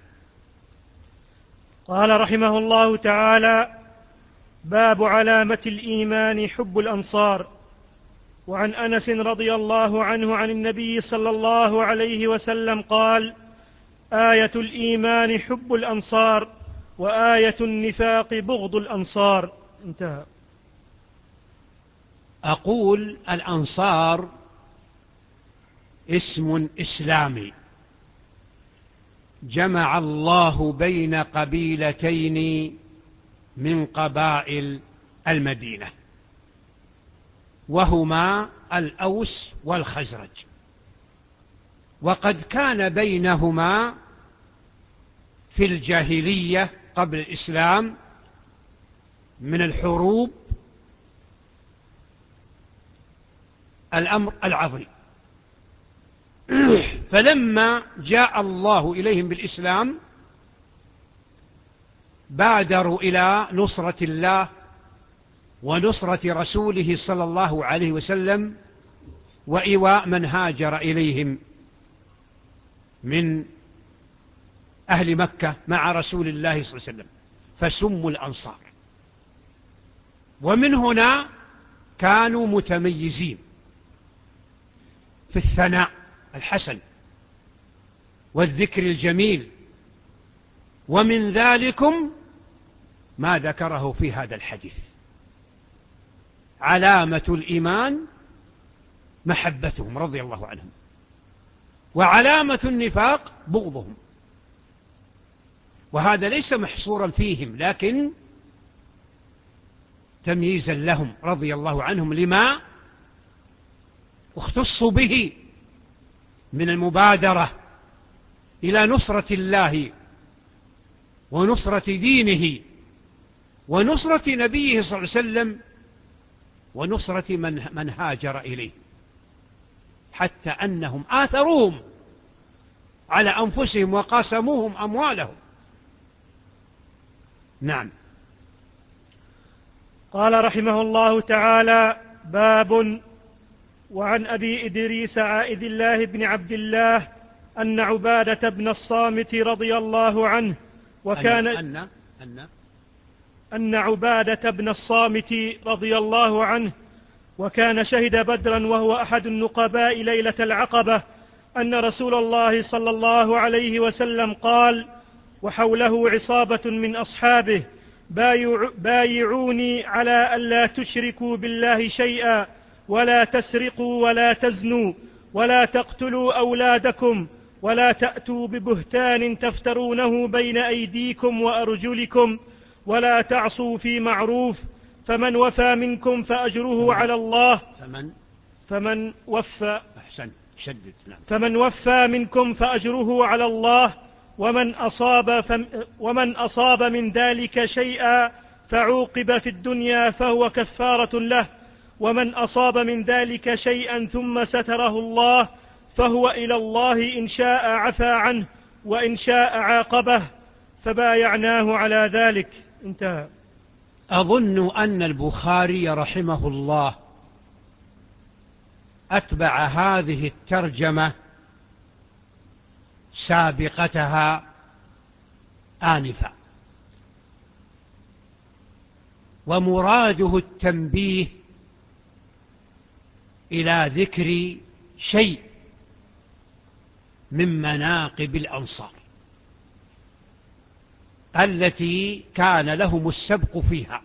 [SPEAKER 2] قال رحمه الله تعالى: باب علامة الإيمان حب الأنصار. وعن أنس رضي الله عنه عن النبي صلى الله عليه وسلم قال: آية الإيمان حب الأنصار، وآية النفاق بغض الأنصار. انتهى.
[SPEAKER 1] أقول الأنصار اسم إسلامي جمع الله بين قبيلتين من قبائل المدينة، وهما الأوس والخزرج، وقد كان بينهما في الجاهلية قبل الإسلام من الحروب الأمر العظيم. فلما جاء الله إليهم بالإسلام بادروا إلى نصرة الله ونصرة رسوله صلى الله عليه وسلم وإيواء من هاجر إليهم من أهل مكة مع رسول الله صلى الله عليه وسلم، فسموا الأنصار. ومن هنا كانوا متميزين في الثناء الحسن والذكر الجميل، ومن ذلكم ما ذكره في هذا الحديث: علامة الإيمان محبتهم رضي الله عنهم، وعلامة النفاق بغضهم. وهذا ليس محصورا فيهم، لكن تمييزا لهم رضي الله عنهم لما اختصوا به من المبادرة إلى نصرة الله ونصرة دينه ونصرة نبيه صلى الله عليه وسلم ونصرة من, من هاجر إليه، حتى أنهم آثروهم على أنفسهم وقاسموهم أموالهم. نعم.
[SPEAKER 2] قال رحمه الله تعالى: باب. وعن أبي إدريس عائذ الله بن عبد الله أن عبادة بن الصامت رضي الله عنه وكان
[SPEAKER 1] أن, أن, أن,
[SPEAKER 2] أن عبادة بن الصامت رضي الله عنه وكان شهد بدرا وهو أحد النقباء ليلة العقبة، أن رسول الله صلى الله عليه وسلم قال وحوله عصابة من أصحابه: بايعوني على ألا تشركوا بالله شيئا، ولا تسرقوا ولا تزنوا، ولا تقتلوا أولادكم، ولا تأتوا ببهتان تفترونه بين أيديكم وأرجلكم، ولا تعصوا في معروف، فمن وفى منكم فأجره على الله.
[SPEAKER 1] فمن
[SPEAKER 2] فمن وفى
[SPEAKER 1] أحسن شدد نعم.
[SPEAKER 2] فمن وفى منكم فأجره على الله، ومن أصاب, فم ومن أصاب من ذلك شيئا فعوقب في الدنيا فهو كفارة له، ومن أصاب من ذلك شيئا ثم ستره الله فهو إلى الله إن شاء عفى عنه وإن شاء عاقبه، فبايعناه على ذلك. انتهى.
[SPEAKER 1] أظن أن البخاري رحمه الله أتبع هذه الترجمة سابقتها آنفا، ومراده التنبيه إلى ذكر شيء من مناقب الأنصار التي كان لهم السبق فيها،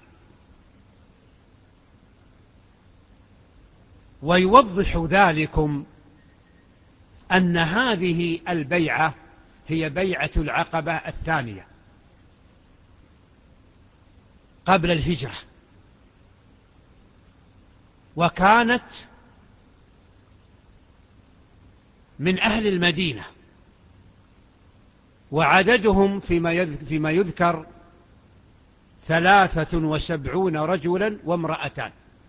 [SPEAKER 1] ويوضح ذلكم أن هذه البيعة هي بيعة العقبة الثانية قبل الهجرة، وكانت من أهل المدينة، وعددهم فيما يذكر ثلاثة وسبعون رجلا وامرأتان.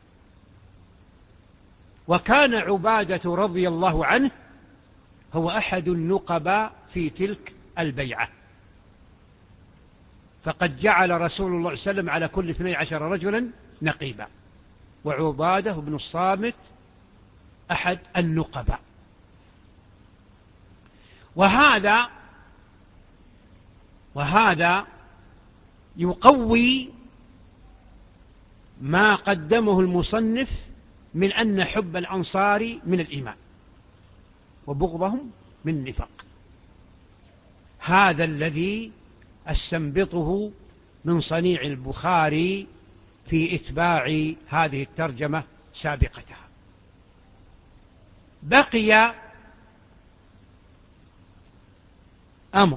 [SPEAKER 1] وكان عبادة رضي الله عنه هو أحد النقباء في تلك البيعة، فقد جعل رسول الله صلى الله عليه وسلم على كل اثني عشر رجلا نقيبا، وعبادة بن الصامت أحد النقباء. وهذا وهذا يقوي ما قدمه المصنف من أن حب الأنصار من الإيمان وبغضهم من النفاق. هذا الذي استنبطه من صنيع البخاري في إتباع هذه الترجمة سابقتها. بقي أمر.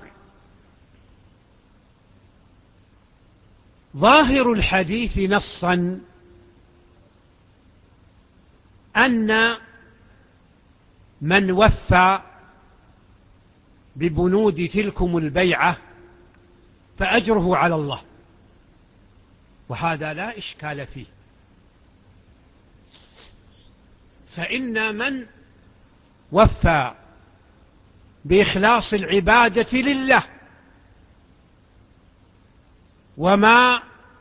[SPEAKER 1] ظاهر الحديث نصا أن من وفى ببنود تلكم البيعة فأجره على الله، وهذا لا إشكال فيه. فإن من وفى بإخلاص العبادة لله وما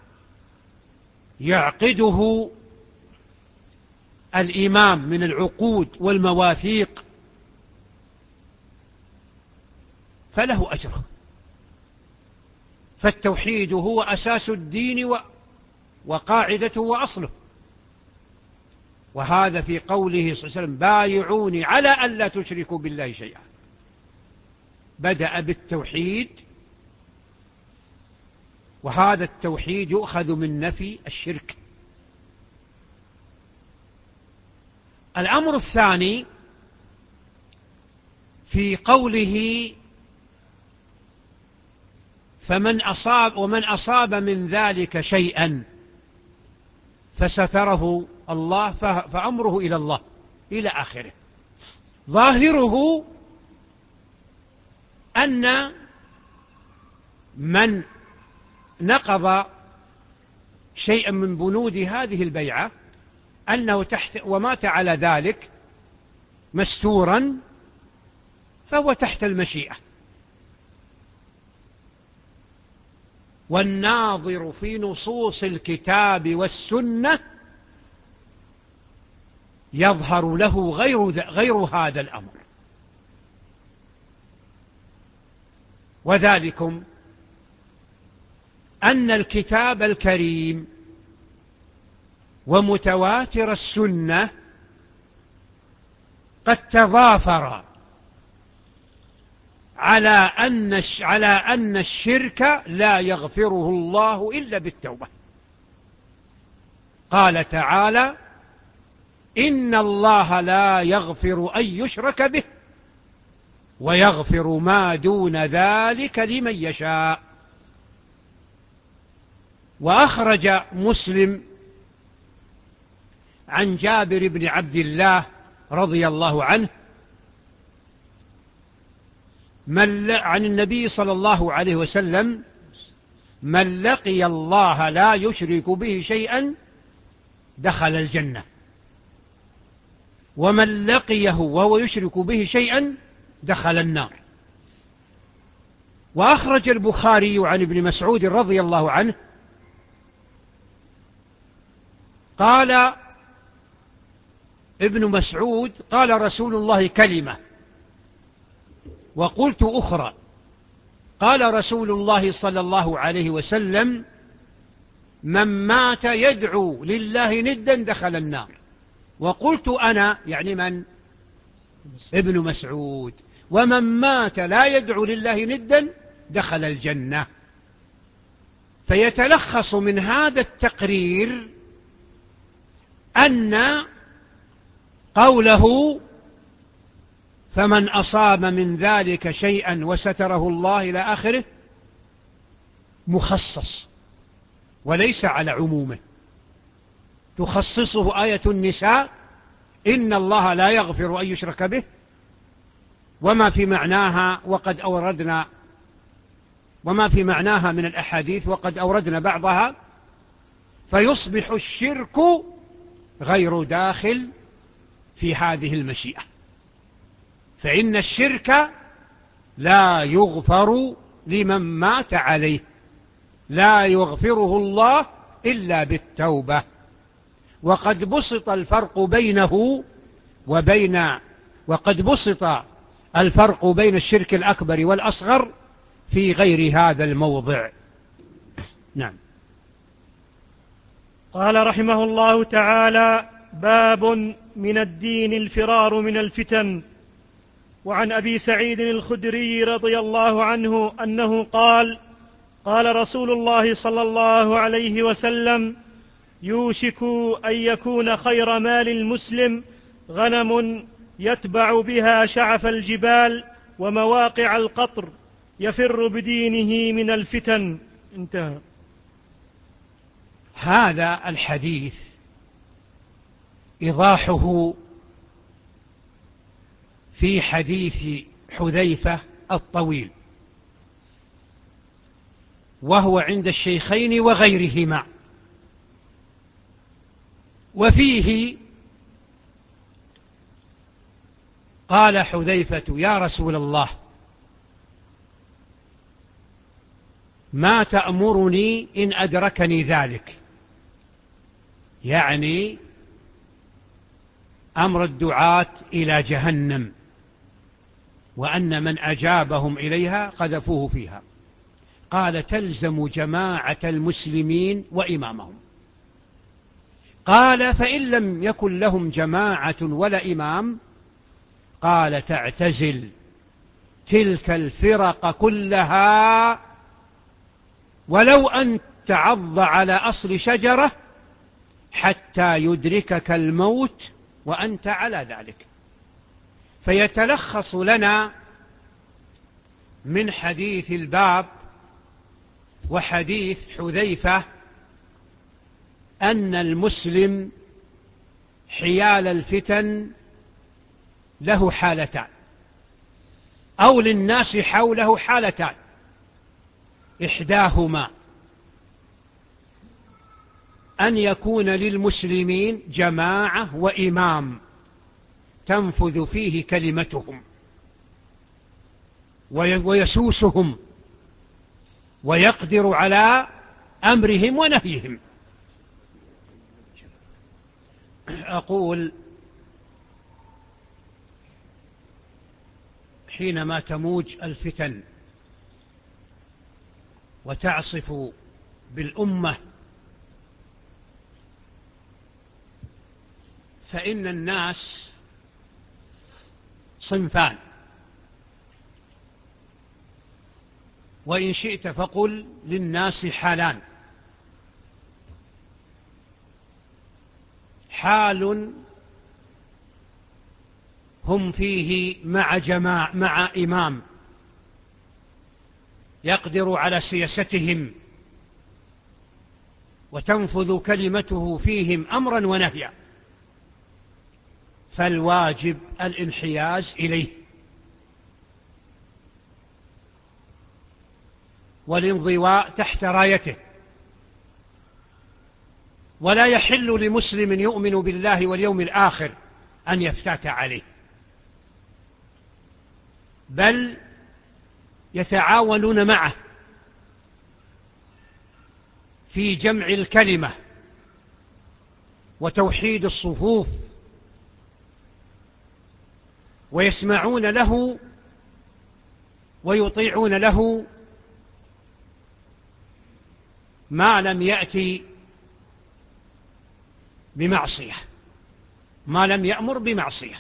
[SPEAKER 1] يعقده الإمام من العقود والمواثيق فله أجره. فالتوحيد هو أساس الدين وقاعدته وأصله، وهذا في قوله صلى الله عليه وسلم بايعوني على أن لا تشركوا بالله شيئا. بدأ بالتوحيد، وهذا التوحيد يؤخذ من نفي الشرك. الأمر الثاني في قوله فمن أصاب ومن أصاب من ذلك شيئا فستره الله فأمره إلى الله إلى آخره. ظاهره أن من نقض شيئا من بنود هذه البيعة أنه تحت ومات على ذلك مستورا فهو تحت المشيئة. والناظر في نصوص الكتاب والسنة يظهر له غير, غير هذا الأمر. وذلكم أن الكتاب الكريم ومتواتر السنة قد تضافر على أن على أن الشرك لا يغفره الله إلا بالتوبة. قال تعالى إن الله لا يغفر أن يشرك به ويغفر ما دون ذلك لمن يشاء. وأخرج مسلم عن جابر بن عبد الله رضي الله عنه من عن النبي صلى الله عليه وسلم من لقي الله لا يشرك به شيئا دخل الجنة، ومن لقيه وهو يشرك به شيئا دخل النار. وأخرج البخاري عن ابن مسعود رضي الله عنه قال ابن مسعود قال رسول الله كلمة وقلت أخرى. قال رسول الله صلى الله عليه وسلم من مات يدعو لله ندا دخل النار. وقلت أنا يعني من؟ ابن مسعود. ومن مات لا يدعو لله ندا دخل الجنة. فيتلخص من هذا التقرير أن قوله فمن أصاب من ذلك شيئا وستره الله إلى آخره مخصص وليس على عمومه. تخصصه آية النساء إن الله لا يغفر أن يشرك به وما في معناها وقد أوردنا وما في معناها من الأحاديث وقد أوردنا بعضها. فيصبح الشرك غير داخل في هذه المشيئة، فإن الشرك لا يغفر لمن مات عليه لا يغفره الله إلا بالتوبة. وقد بسط الفرق بينه وبين وقد بسط الفرق بين الشرك الأكبر والأصغر في غير هذا الموضع. نعم.
[SPEAKER 2] قال رحمه الله تعالى: باب من الدين الفرار من الفتن. وعن أبي سعيد الخدري رضي الله عنه أنه قال: قال رسول الله صلى الله عليه وسلم: يوشك أن يكون خير مال المسلم غنم يتبع بها شعف الجبال ومواقع القطر يفر بدينه من الفتن. انتهى.
[SPEAKER 1] هذا الحديث إيضاحه في حديث حذيفة الطويل، وهو عند الشيخين وغيرهما، وفيه قال حذيفة: يا رسول الله، ما تأمرني إن أدركني ذلك؟ يعني أمر الدعاة إلى جهنم، وأن من أجابهم إليها قذفوه فيها. قال: تلزم جماعة المسلمين وإمامهم. قال: فإن لم يكن لهم جماعة ولا إمام؟ قال: تعتزل تلك الفرق كلها ولو أن تعض على أصل شجرة حتى يدركك الموت وأنت على ذلك. فيتلخص لنا من حديث الباب وحديث حذيفة أن المسلم حيال الفتن له حالتان، أو للناس حوله حالتان: إحداهما أن يكون للمسلمين جماعة وإمام تنفذ فيه كلمتهم ويسوسهم ويقدر على أمرهم ونهيهم. أقول: حينما تموج الفتن وتعصف بالأمة فإن الناس صنفان، وإن شئت فقل للناس حالان: حال هم فيه مع جماعة مع إمام يقدر على سياستهم وتنفذ كلمته فيهم أمرا ونهيا، فالواجب الانحياز إليه والانضواء تحت رايته. ولا يحل لمسلم يؤمن بالله واليوم الآخر أن يفتات عليه، بل يتعاونون معه في جمع الكلمة وتوحيد الصفوف، ويسمعون له ويطيعون له ما لم يأتي بمعصية، ما لم يأمر بمعصية.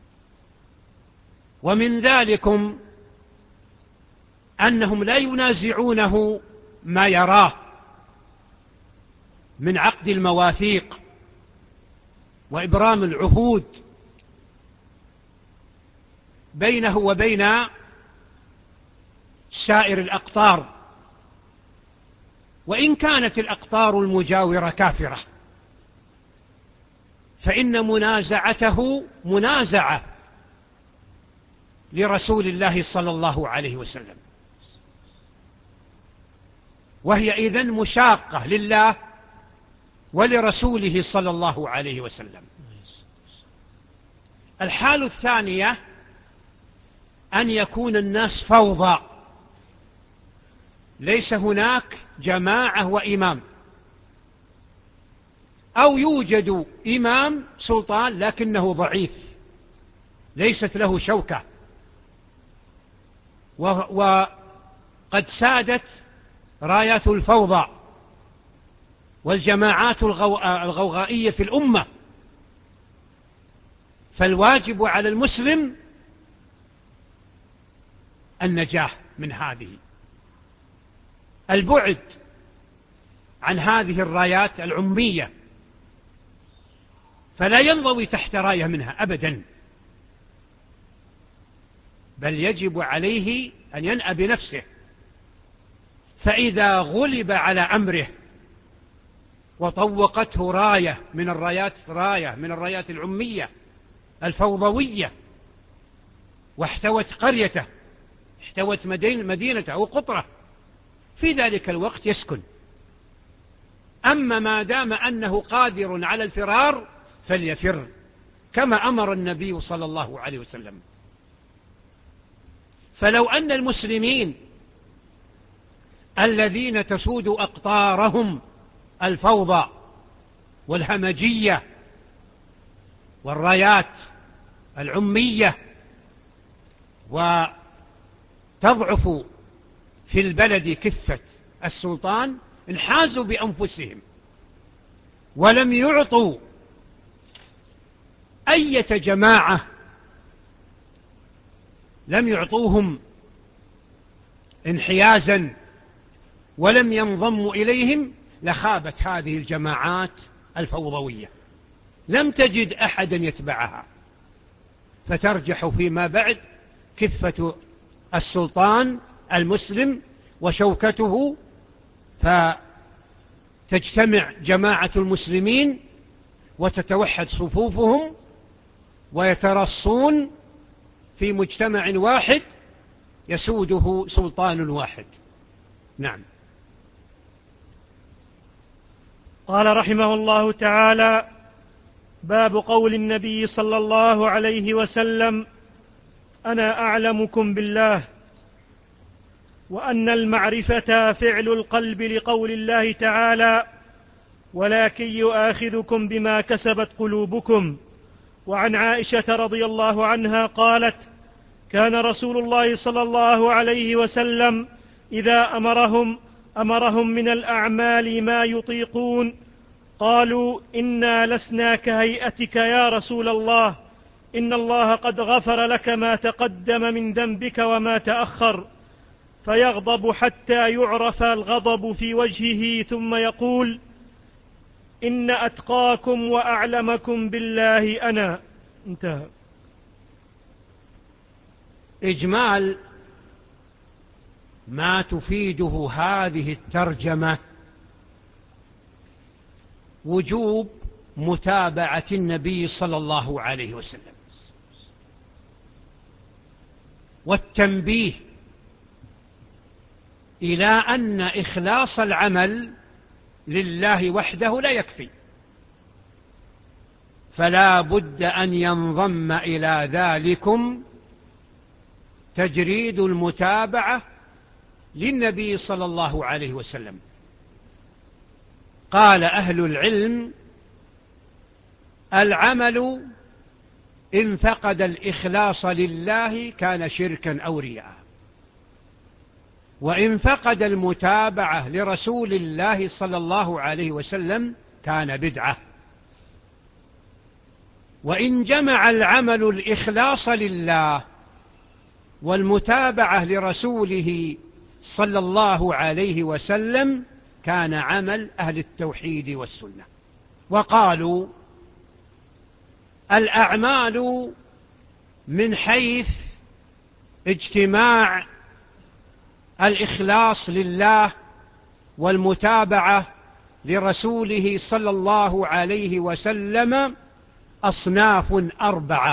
[SPEAKER 1] ومن ذلكم أنهم لا ينازعونه ما يراه من عقد المواثيق وإبرام العهود بينه وبين سائر الأقطار، وإن كانت الأقطار المجاورة كافرة، فإن منازعته منازعة لرسول الله صلى الله عليه وسلم، وهي إذن مشاقة لله ولرسوله صلى الله عليه وسلم. الحال الثانية أن يكون الناس فوضى ليس هناك جماعة وإمام، أو يوجد إمام سلطان لكنه ضعيف ليست له شوكة، وقد سادت رايات الفوضى والجماعات الغوغائية في الأمة. فالواجب على المسلم النجاة من هذه، البعد عن هذه الرايات العمية، فلا ينضوي تحت راية منها أبدا، بل يجب عليه أن ينأى بنفسه. فإذا غلب على أمره وطوقته راية من الرايات راية من الرايات العمية الفوضوية، واحتوت قريته، احتوت مدينته أو قطرة، في ذلك الوقت يسكن. أما ما دام أنه قادر على الفرار فليفر، كما أمر النبي صلى الله عليه وسلم. فلو أن المسلمين الذين تسود أقطارهم الفوضى والهمجية والرايات العمية وتضعف في البلد كفة السلطان، انحازوا بأنفسهم ولم يعطوا أي جماعة، لم يعطوهم انحيازا ولم ينضموا إليهم، لخابت هذه الجماعات الفوضوية، لم تجد أحدا يتبعها، فترجح فيما بعد كفة السلطان المسلم وشوكته، فتجتمع جماعة المسلمين وتتوحد صفوفهم ويترصون في مجتمع واحد يسوده سلطان واحد. نعم.
[SPEAKER 2] قال رحمه الله تعالى: باب قول النبي صلى الله عليه وسلم: أنا أعلمكم بالله. وأن المعرفة فعل القلب، لقول الله تعالى: ولكن يؤاخذكم بما كسبت قلوبكم. وعن عائشة رضي الله عنها قالت: كان رسول الله صلى الله عليه وسلم إذا أمرهم أمرهم من الأعمال ما يطيقون، قالوا: إنا لسنا كهيئتك يا رسول الله، إن الله قد غفر لك ما تقدم من ذنبك وما تأخر، فيغضب حتى يعرف الغضب في وجهه، ثم يقول: إن أتقاكم وأعلمكم بالله أنا. انتهى.
[SPEAKER 1] إجمال ما تفيده هذه الترجمة وجوب متابعة النبي صلى الله عليه وسلم، والتنبيه إلى أن إخلاص العمل لله وحده لا يكفي، فلا بد أن ينضم إلى ذلكم تجريد المتابعة للنبي صلى الله عليه وسلم. قال أهل العلم: العمل إن فقد الإخلاص لله كان شركا أو رياء، وإن فقد المتابعة لرسول الله صلى الله عليه وسلم كان بدعة. وإن جمع العمل الإخلاص لله والمتابعة لرسوله صلى الله عليه وسلم كان عمل أهل التوحيد والسنة. وقالوا: الأعمال من حيث اجتماع الإخلاص لله والمتابعة لرسوله صلى الله عليه وسلم أصناف أربعة: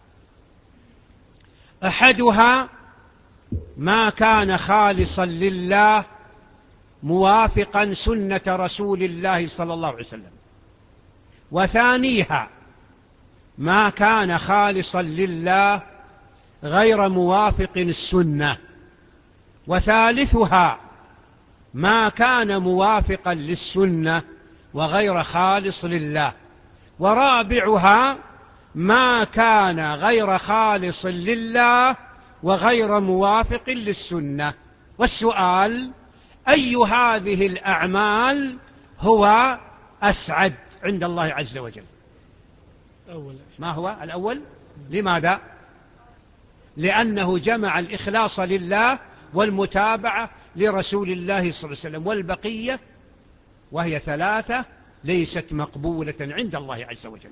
[SPEAKER 1] أحدها ما كان خالصا لله موافقا سنة رسول الله صلى الله عليه وسلم، وثانيها ما كان خالصا لله غير موافق السنة، وثالثها ما كان موافقا للسنة وغير خالص لله، ورابعها ما كان غير خالص لله وغير موافق للسنة. والسؤال: أي هذه الأعمال هو أسعد عند الله عز وجل؟ ما هو الأول؟ لماذا؟ لأنه جمع الإخلاص لله والمتابعة لرسول الله صلى الله عليه وسلم، والبقية وهي ثلاثة ليست مقبولة عند الله عز وجل.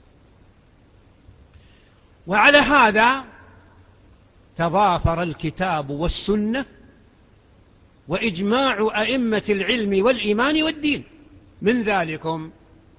[SPEAKER 1] وعلى هذا تضافر الكتاب والسنة وإجماع أئمة العلم والإيمان والدين. من ذلكم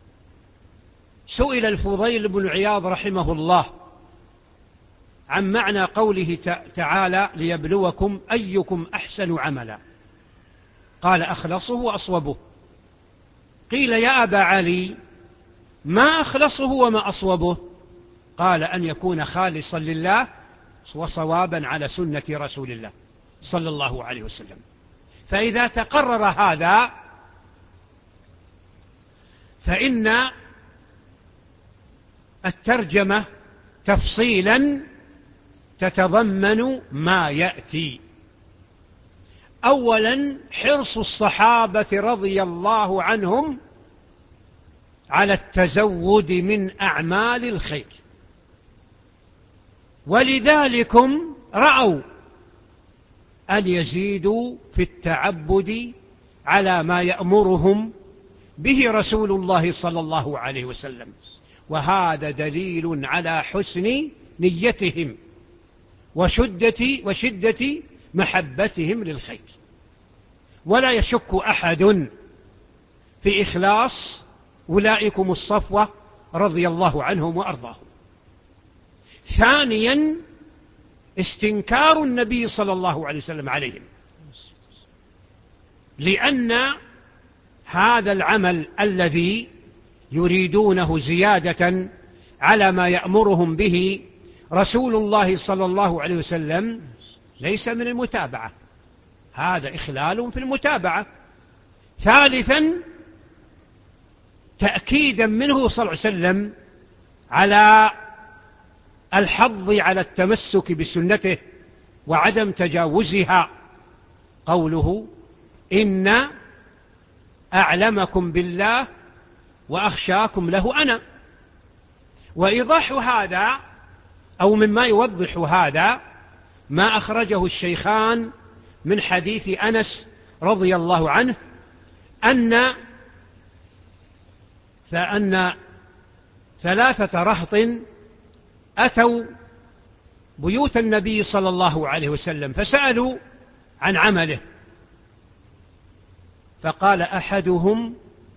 [SPEAKER 1] سئل الفضيل بن عياض رحمه الله عن معنى قوله تعالى: ليبلوكم أيكم أحسن عملا، قال: أخلصه وأصوبه. قيل: يا أبا علي، ما أخلصه وما أصوبه؟ قال: أن يكون خالصا لله وصوابا على سنة رسول الله صلى الله عليه وسلم. فإذا تقرر هذا فإن الترجمة تفصيلا تتضمن ما يأتي. أولا: حرص الصحابة رضي الله عنهم على التزود من أعمال الخير، ولذلكم رأوا أن يزيدوا في التعبد على ما يأمرهم به رسول الله صلى الله عليه وسلم، وهذا دليل على حسن نيتهم وشدة, وشدة محبتهم للخير. ولا يشك أحد في إخلاص أولئكم الصفوة رضي الله عنهم وأرضاهم. ثانيا: استنكار النبي صلى الله عليه وسلم عليهم، لأن هذا العمل الذي يريدونه زيادة على ما يأمرهم به رسول الله صلى الله عليه وسلم ليس من المتابعة، هذا إخلال في المتابعة. ثالثا: تأكيدا منه صلى الله عليه وسلم على الحظ على التمسك بسنته وعدم تجاوزها، قوله: إن أعلمكم بالله وأخشاكم له أنا. وإيضاح هذا أو مما يوضح هذا ما أخرجه الشيخان من حديث أنس رضي الله عنه أن فأن ثلاثة رهط أتوا بيوت النبي صلى الله عليه وسلم فسألوا عن عمله، فقال أحدهم: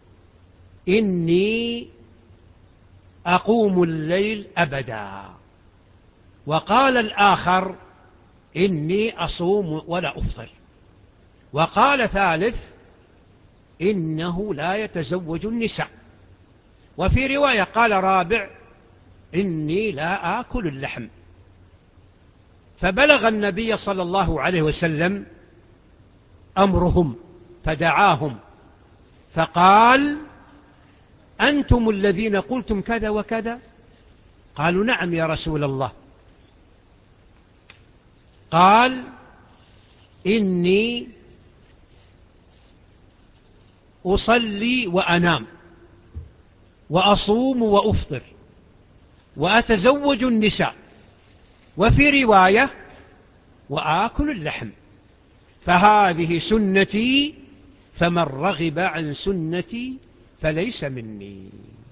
[SPEAKER 1] إني أقوم الليل أبدا، وقال الآخر: إني أصوم ولا أفطر، وقال ثالث: إنه لا يتزوج النساء، وفي رواية قال رابع: إني لا آكل اللحم. فبلغ النبي صلى الله عليه وسلم أمرهم فدعاهم فقال: أنتم الذين قلتم كذا وكذا؟ قالوا: نعم يا رسول الله. قال: إني أصلي وأنام وأصوم وأفطر وأتزوج النساء، وفي رواية: وآكل اللحم، فهذه سنتي، فمن رغب عن سنتي فليس مني.